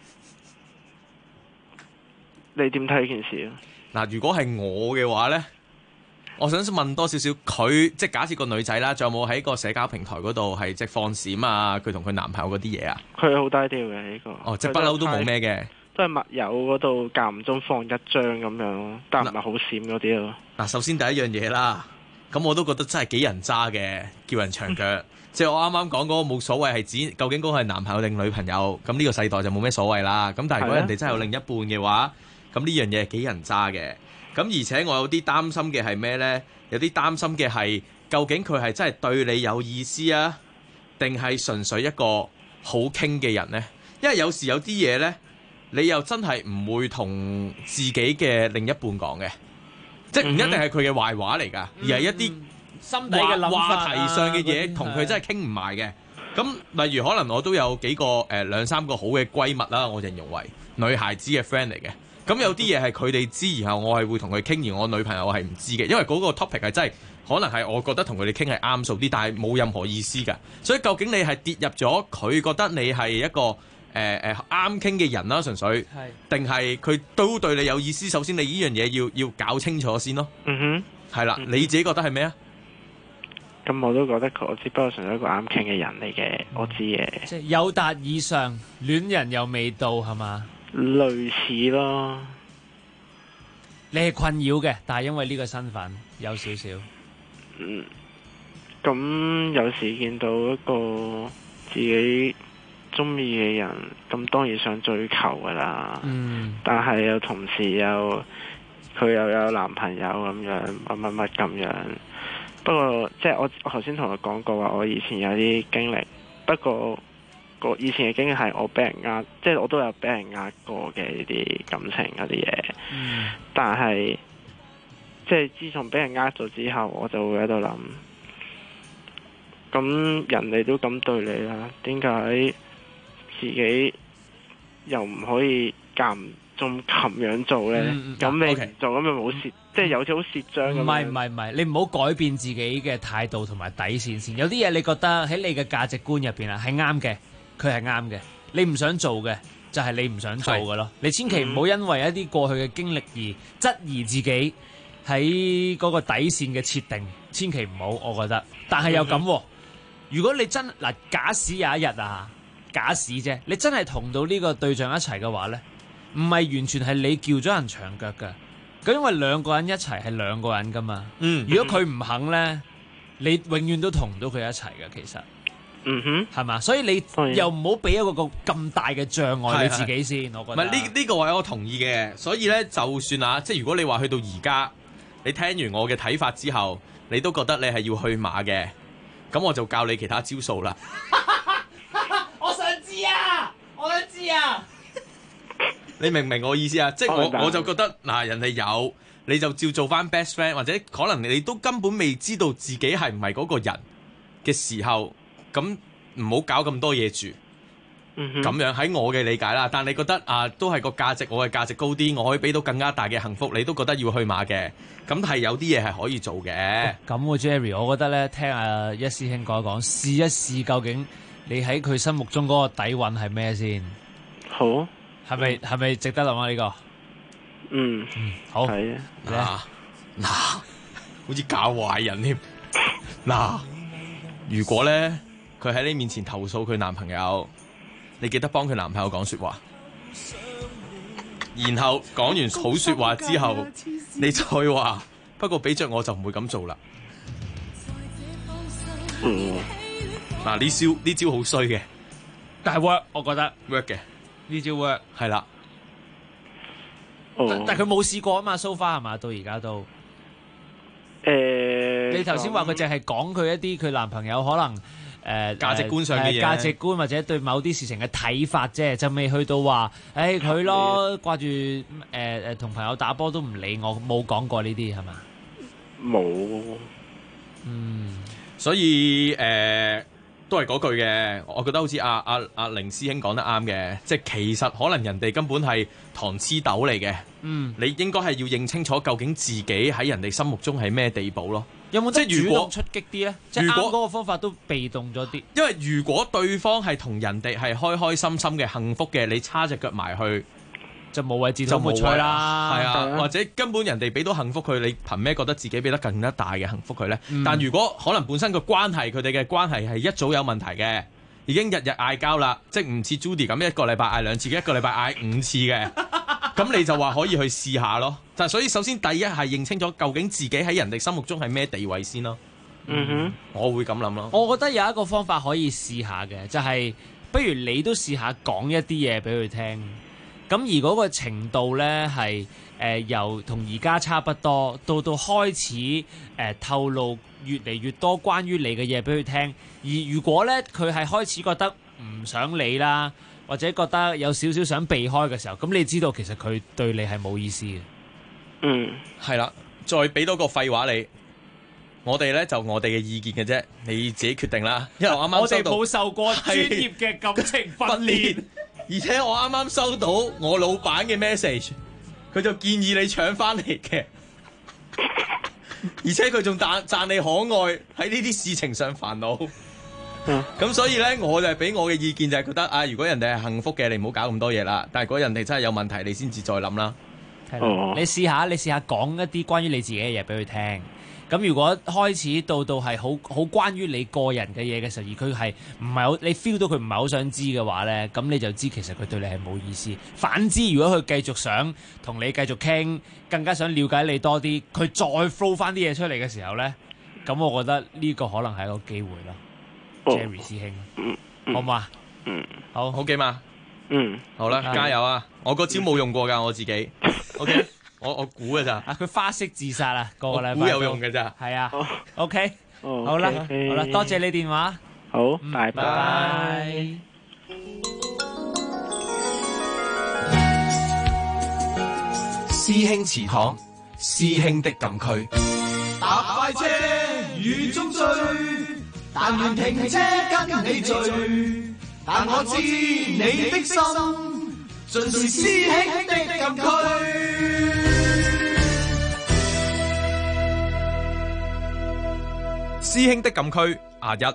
你點睇呢件事啊？ 嗱，如果係我嘅話呢，我想問多少少佢，即係假設個女仔啦，仲有冇喺個社交平台嗰度係即係放閃啊？佢同佢男朋友嗰啲嘢啊？佢好低調嘅呢個。 哦，即係不嬲都冇咩嘅。 都係密友嗰度間唔中放一張咁樣咯，但唔係好閃嗰啲咯。 嗱，首先第一樣嘢啦，咁我都覺得真係幾人渣嘅，叫人長腳。即係我啱啱講嗰個冇所謂係指究竟嗰個係男朋友定女朋友，咁呢個世代就冇咩所謂啦。咁但係如果人哋真係有另一半嘅話，咁呢樣嘢係幾人渣嘅。咁而且我有啲擔心嘅係咩呢？有啲擔心嘅係究竟佢係真係對你有意思啊，定係純粹一個好傾嘅人呢？因為有時有啲嘢呢，你又真係唔會同自己嘅另一半講嘅，即係唔一定係佢嘅壞話嚟㗎，而係一啲心底嘅諗法話題上嘅嘢，同佢真係傾唔埋嘅。咁例如可能我都有幾個兩三個好嘅閨蜜啦，我形容為女孩子嘅 friend 嚟嘅。咁有啲嘢係佢哋知，然後我係會同佢傾，而我女朋友係唔知嘅，因為嗰個 topic 係真係可能係我覺得同佢哋傾係啱數啲，但係冇任何意思㗎。所以究竟你係跌入咗佢覺得你係一個啱傾嘅人啦，純粹，定係佢都對你有意思？首先你呢樣嘢要搞清楚先咯。係啦，你自己覺得係咩啊？ 咁我都覺得我只不過純粹一個啱傾嘅人嚟嘅，我知嘅。 即係友達以上，戀人又未到，係嘛？ 類似咯。 你係困擾嘅，但係因為呢個身份有少少。 咁有時見到一個自己中意嘅人，咁當然想追求噶啦。但係有同時佢又有男朋友咁樣，乜咁樣。不過即係我頭先同佢講過話，我以前有啲經歷。不過以前嘅經歷係我俾人呃，即係我都有俾人呃過嘅呢啲感情嗰啲嘢。但係即係自從俾人呃咗之後，我就會喺度諗，咁人哋都咁對你啦，點解自己又唔可以間唔中咁樣做呢？咁你唔做咁咪冇蝕，即係有啲好蝕章咁。 唔係，你唔好改變自己嘅態度同埋底線先。有啲嘢你覺得喺你嘅價值觀入邊啊係啱嘅，佢係啱嘅。你唔想做嘅就係你唔想做嘅咯。你千祈唔好因為一啲過去嘅經歷而質疑自己喺嗰個底線嘅設定，千祈唔好。我覺得，但係又咁，如果你真嗱，假使有一日啊，假使啫，你真係同到呢個對象一齊嘅話呢，唔係完全係你叫咗人長腳㗎。咁因為兩個人一齊係兩個人噶嘛。如果佢唔肯呢，你永遠都同唔到佢一齊嘅。其實，係嘛？所以你又唔好俾一個咁大嘅障礙你自己先。我覺得唔係呢個位我同意嘅。所以呢，就算啊，即係如果你話去到而家，你聽完我嘅睇法之後，你都覺得你係要去馬嘅，咁我就教你其他招數啦。 我想知啊！ 你明唔明我意思啊？即係我就覺得嗱，人哋有你就照做翻 best friend， 或者可能你都根本未知道自己係唔係嗰個人嘅時候，咁唔好搞咁多嘢住。 咁樣喺我嘅理解啦。但你覺得都係個價值，我嘅價值高啲，我可以俾到更加大嘅幸福，你都覺得要去馬嘅，咁係有啲嘢係可以做嘅。 咁Jerry，我覺得咧，聽阿一師兄講一講，試一試究竟你喺佢心目中嗰個底蘊係咩先？ 好， 係咪值得諗啊？呢個好係嗱，好似教壞人添。嗱，如果咧佢喺你面前投訴佢男朋友，你記得幫佢男朋友講說話，然後講完好說話之後，你再話，不過俾着我就唔會咁做啦。嗱，呢招好衰嘅， 但係 work， 我覺得 work 嘅， 呢招 work 係啦。 但佢冇試過啊嘛 ，so far 係嘛，到而家都。你頭先話佢淨係講佢一啲佢男朋友可能價值觀上嘅嘢， 價值觀或者對某啲事情嘅睇法啫，就未去到話佢咯，掛住同朋友打波都唔理我，冇講過呢啲係嘛？ 冇。 所以都係嗰句嘅，我覺得好似阿凌師兄講得啱嘅，即係其實可能人哋根本係糖黐豆嚟嘅。你應該係要認清楚究竟自己喺人哋心目中係咩地步咯。 有冇即係主動出擊啲咧？即係啱嗰個方法都被動咗啲。 因為如果對方係同人哋係開開心心嘅幸福嘅，你叉隻腳埋去就無謂自討沒趣啦。 係啊，或者根本人哋俾到幸福佢，你憑咩覺得自己俾得更加大嘅幸福佢呢？但如果可能本身個關係，佢哋嘅關係係一早有問題嘅，已經日日嗌交啦，即係唔似 Judy 咁一個禮拜嗌2次，一個禮拜嗌5次嘅。咁你就話可以去試下咯，但所以首先第一係認清楚究竟自己喺人哋心目中係咩地位先咯。我會咁諗咯。 我覺得有一個方法可以試下嘅，就係不如你都試下講一啲嘢俾佢聽。咁而嗰個程度呢，係由同而家差不多，到開始透露越嚟越多關於你嘅嘢俾佢聽。而如果呢，佢係開始覺得唔想理啦，或者覺得有少少想避開嘅時候，咁你知道其實佢對你係冇意思嘅。 係啦，再俾多個廢話你，我哋咧就我哋嘅意見嘅啫，你自己決定啦。因為我啱啱我哋冇受過專業嘅感情訓練， 而且我啱啱收到我老闆嘅 message， 佢就建議你搶翻嚟嘅，而且佢仲讚你可愛，喺呢啲事情上煩惱。咁所以咧，我就係俾我嘅意見就係覺得如果人哋係幸福嘅，你唔好搞咁多嘢啦。但係如果人哋真係有問題，你先至再諗啦。 你試下講一啲關於你自己嘅嘢俾佢聽。咁如果開始到係好關於你個人嘅嘢嘅時候，而佢係唔係好你 feel 到佢唔係好想知嘅話咧，咁你就知其實佢對你係冇意思。反之，如果佢繼續想同你繼續傾，更加想了解你多啲，佢再 flow 翻啲嘢出嚟嘅時候咧，咁我覺得呢個可能係一個機會咯。Jerry 師兄，好嘛？好嘅嘛？好啦，加油啊！我個招冇用過㗎，我自己。OK， 我估㗎咋？ 佢花式自殺啊，個禮拜估有用㗎咋？ 係啊。OK，好啦，多謝你電話。 好，拜拜。 師兄祠堂，師兄的禁區。搭快車雨中追，但願停車跟你聚。但我知你的心，盡是師兄的禁區。 師兄的禁區1。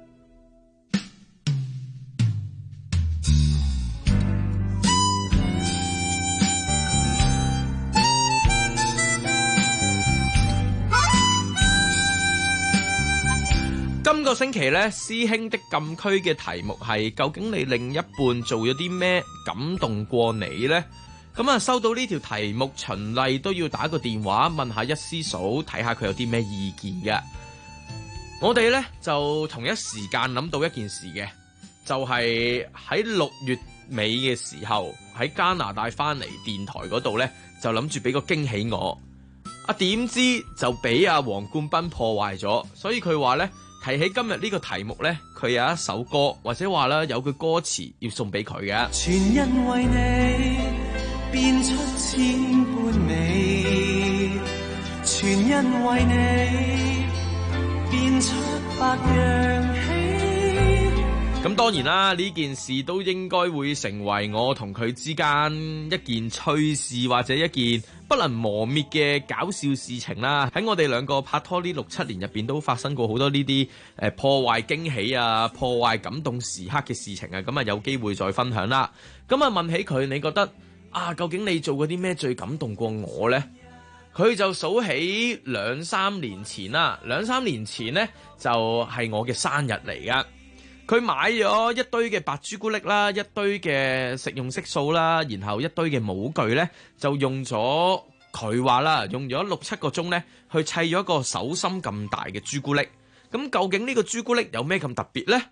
今個星期呢，師兄的禁區嘅題目係究竟你另一半做咗啲咩感動過你呢？咁啊，收到呢條題目，循例都要打個電話問下一師嫂，睇下佢有啲咩意見嘅。我哋呢就同一時間諗到一件事嘅，就係喺6月尾嘅時候喺加拿大翻嚟電台嗰度呢，就諗住俾個驚喜我。點知就俾黃冠斌破壞咗，所以佢話呢，提起今日呢個題目呢，佢有一首歌，或者話啦有句歌詞要送俾佢嘅。 全因為你變出千般美，全因為你變出百樣喜， 咁當然啦，呢件事都應該會成為我同佢之間一件趣事或者一件不能磨滅嘅搞笑事情啦。喺我哋兩個拍拖呢6-7年入邊都發生過好多呢啲破壞驚喜啊、破壞感動時刻嘅事情啊。咁啊有機會再分享啦。咁啊問起佢，你覺得啊究竟你做過啲咩最感動過我呢？佢就數起2-3年前啦。2-3年前呢，就係我嘅生日嚟噶。佢買咗一堆嘅白朱古力啦，一堆嘅食用色素啦，然後一堆嘅模具呢，就用咗佢話啦，用咗6-7個鐘呢，去砌咗一個手心咁大嘅朱古力。咁究竟呢個朱古力有咩咁特別呢？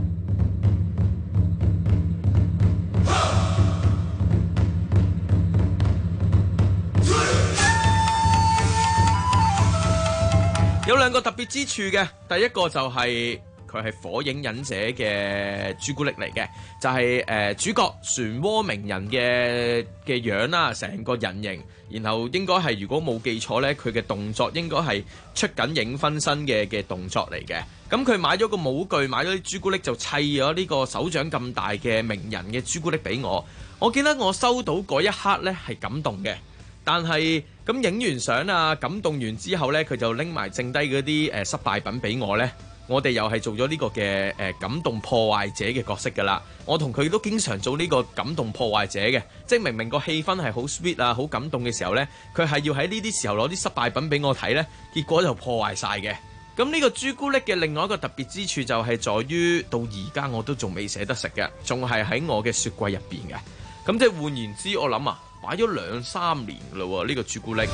有2個特別之處嘅，第一個就係佢係火影忍者嘅朱古力嚟嘅，就係主角漩渦鳴人嘅樣啦，成個人形，然後應該係如果冇記錯呢，佢嘅動作應該係出緊影分身嘅動作嚟嘅。咁佢買咗個模具，買咗啲朱古力就砌咗呢個手掌咁大嘅鳴人嘅朱古力俾我。我記得我收到嗰一刻呢係感動嘅。但係咁影完相啊，感動完之後呢，佢就拎埋剩低嗰啲失敗品俾我呢。我哋又係做咗呢個嘅感動破壞者嘅角色㗎啦。我同佢都經常做呢個感動破壞者嘅，即係明明個氣氛係好 sweet 啊，好感動嘅時候呢，佢係要喺呢啲時候攞啲失敗品俾我睇呢，結果就破壞晒嘅。咁呢個朱古力嘅另外一個特別之處就係在於到而家我都仲未捨得食嘅，仲係喺我嘅雪櫃入邊嘅。咁即係換言之，我諗啊，擺咗2-3年㗎咯喎，呢個朱古力。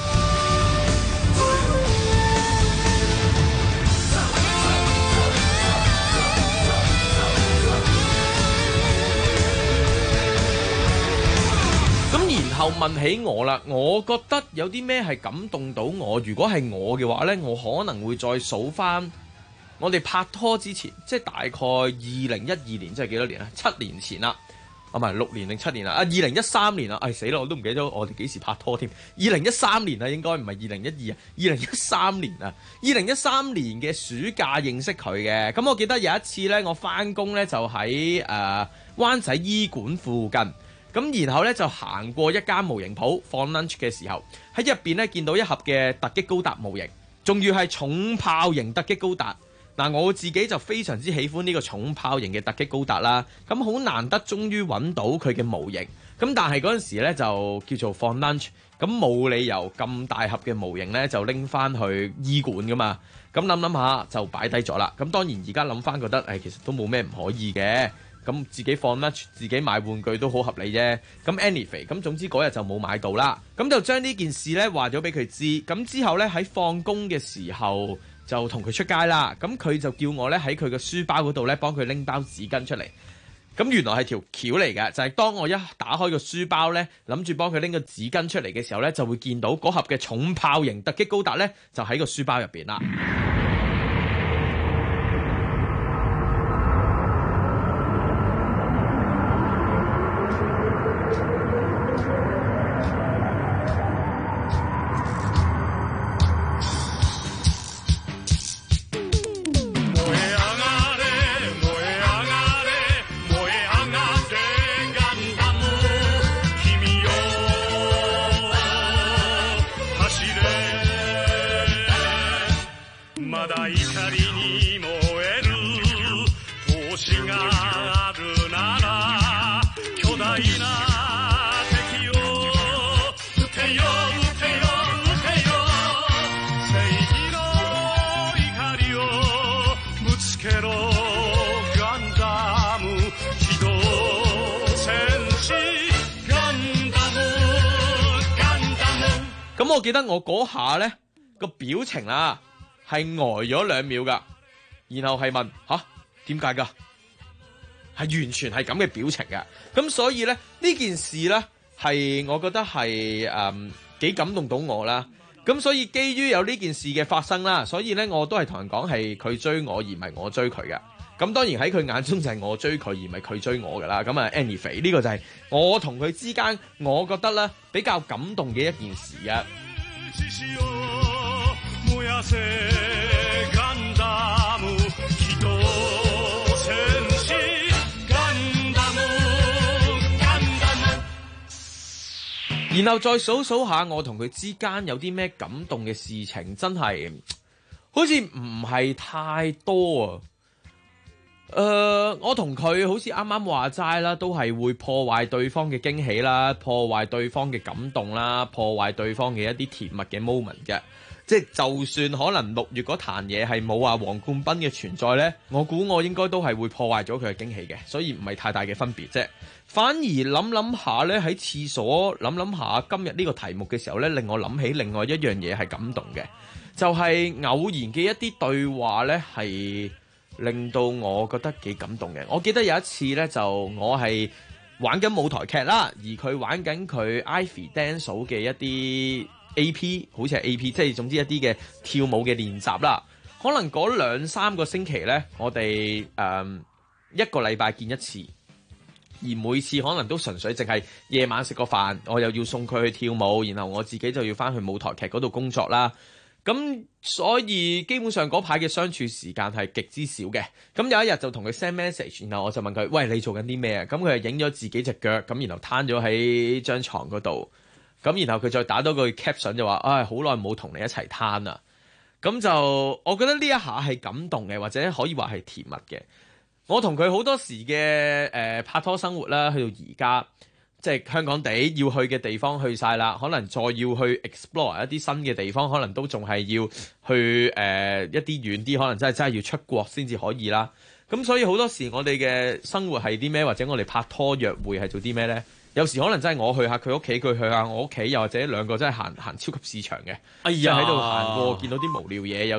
咁然後問起我啦，我覺得有啲咩係感動到我？如果係我嘅話呢，我可能會再數返我哋拍拖之前，即係大概2012年，即係幾多年啊？7年前啦。唔係6年定7年啦，2013年啦，死啦，我都唔記得咗我哋幾時拍拖添。2013年啊，應該唔係2012啊，2013年啊，2013年嘅暑假認識佢嘅。咁我記得有一次呢，我返工呢就喺灣仔醫館附近，咁然後呢就行過一間模型鋪放 lunch 嘅時候，喺入邊呢見到一盒嘅突擊高達模型，仲要係重炮型突擊高達。嗱，我自己就非常之喜歡呢個重炮型嘅突擊高達啦，咁好難得終於揾到佢嘅模型，咁但係嗰陣時呢就叫做放 lunch，咁冇理由咁大盒嘅模型呢就拎翻去醫館噶嘛，咁諗下就擺低咗啦。咁當然而家諗翻覺得其實都冇咩唔可以嘅，咁自己放 lunch 自己買玩具都好合理啫。咁 anyway， 咁總之嗰日就冇買到啦，咁就將呢件事呢話咗俾佢知。咁之後呢，喺放工嘅時候就同佢出街啦，咁佢就叫我咧喺佢嘅書包嗰度咧幫佢拎包紙巾出嚟。咁原來係條橋嚟嘅，就係當我一打開個書包咧，諗住幫佢拎個紙巾出嚟嘅時候咧，就會見到嗰盒嘅重炮型突擊高達咧，就喺個書包入邊啦。咁我記得我嗰下呢個表情啊係呆咗2秒噶，然後係問點解噶？係完全係咁嘅表情嘅。咁所以呢件事呢係我覺得係幾感動到我啦。咁所以基於有呢件事嘅發生啦，所以呢我都係同人講係佢追我而唔係我追佢嘅。咁當然喺佢眼中就係我追佢而唔係佢追我噶啦。咁啊 anyway 呢個就係我同佢之間我覺得咧比較感動嘅一件事啊。 然後再數下我同佢之間有啲咩感動嘅事情，真係好似唔係太多啊。我同佢好似啱啱話齋啦，都係會破壞對方嘅驚喜啦，破壞對方嘅感動啦，破壞對方嘅一啲甜蜜嘅 moment 嘅。即係就算可能6月嗰壇嘢係冇話黃冠斌嘅存在呢，我估我應該都係會破壞咗佢嘅驚喜嘅，所以唔係太大嘅分別啫。反而諗下呢，喺廁所諗下今日呢個題目嘅時候呢，令我諗起另外一樣嘢係感動嘅，就係偶然嘅一啲對話呢，係令到我覺得幾感動嘅。我記得有一次呢，就我係玩緊舞台劇啦，而佢玩緊佢 Ivy Dance 嘅一啲AP 好似係 AP， 即係總之一啲嘅跳舞嘅練習啦。可能嗰2-3個星期呢，我哋一個禮拜見一次，而每次可能都純粹淨係夜晚食個飯，我又要送佢去跳舞，然後我自己就要翻去舞台劇嗰度工作啦。咁所以基本上嗰排嘅相處時間係極之少嘅。咁有一日就同佢 send message， 然後我就問佢：喂，你做緊啲咩啊？咁佢就影咗自己隻腳，咁然後攤咗喺張床嗰度。咁然後佢再打多句 caption 就話：唉，好耐冇同你一齊攤啦。咁就我覺得呢一下係感動嘅，或者可以話係甜蜜嘅。我同佢好多時嘅拍拖生活啦，去到而家即係香港地要去嘅地方去晒啦，可能再要去 explore 一啲新嘅地方，可能都仲係要去一啲遠啲，可能真係要出國先至可以啦。咁所以好多時我哋嘅生活係啲咩，或者我哋拍拖約會係做啲咩呢？有時可能真係我去下佢屋企，佢去下我屋企，又或者兩個真係行超級市場嘅，喺度行過見到啲無聊嘢，有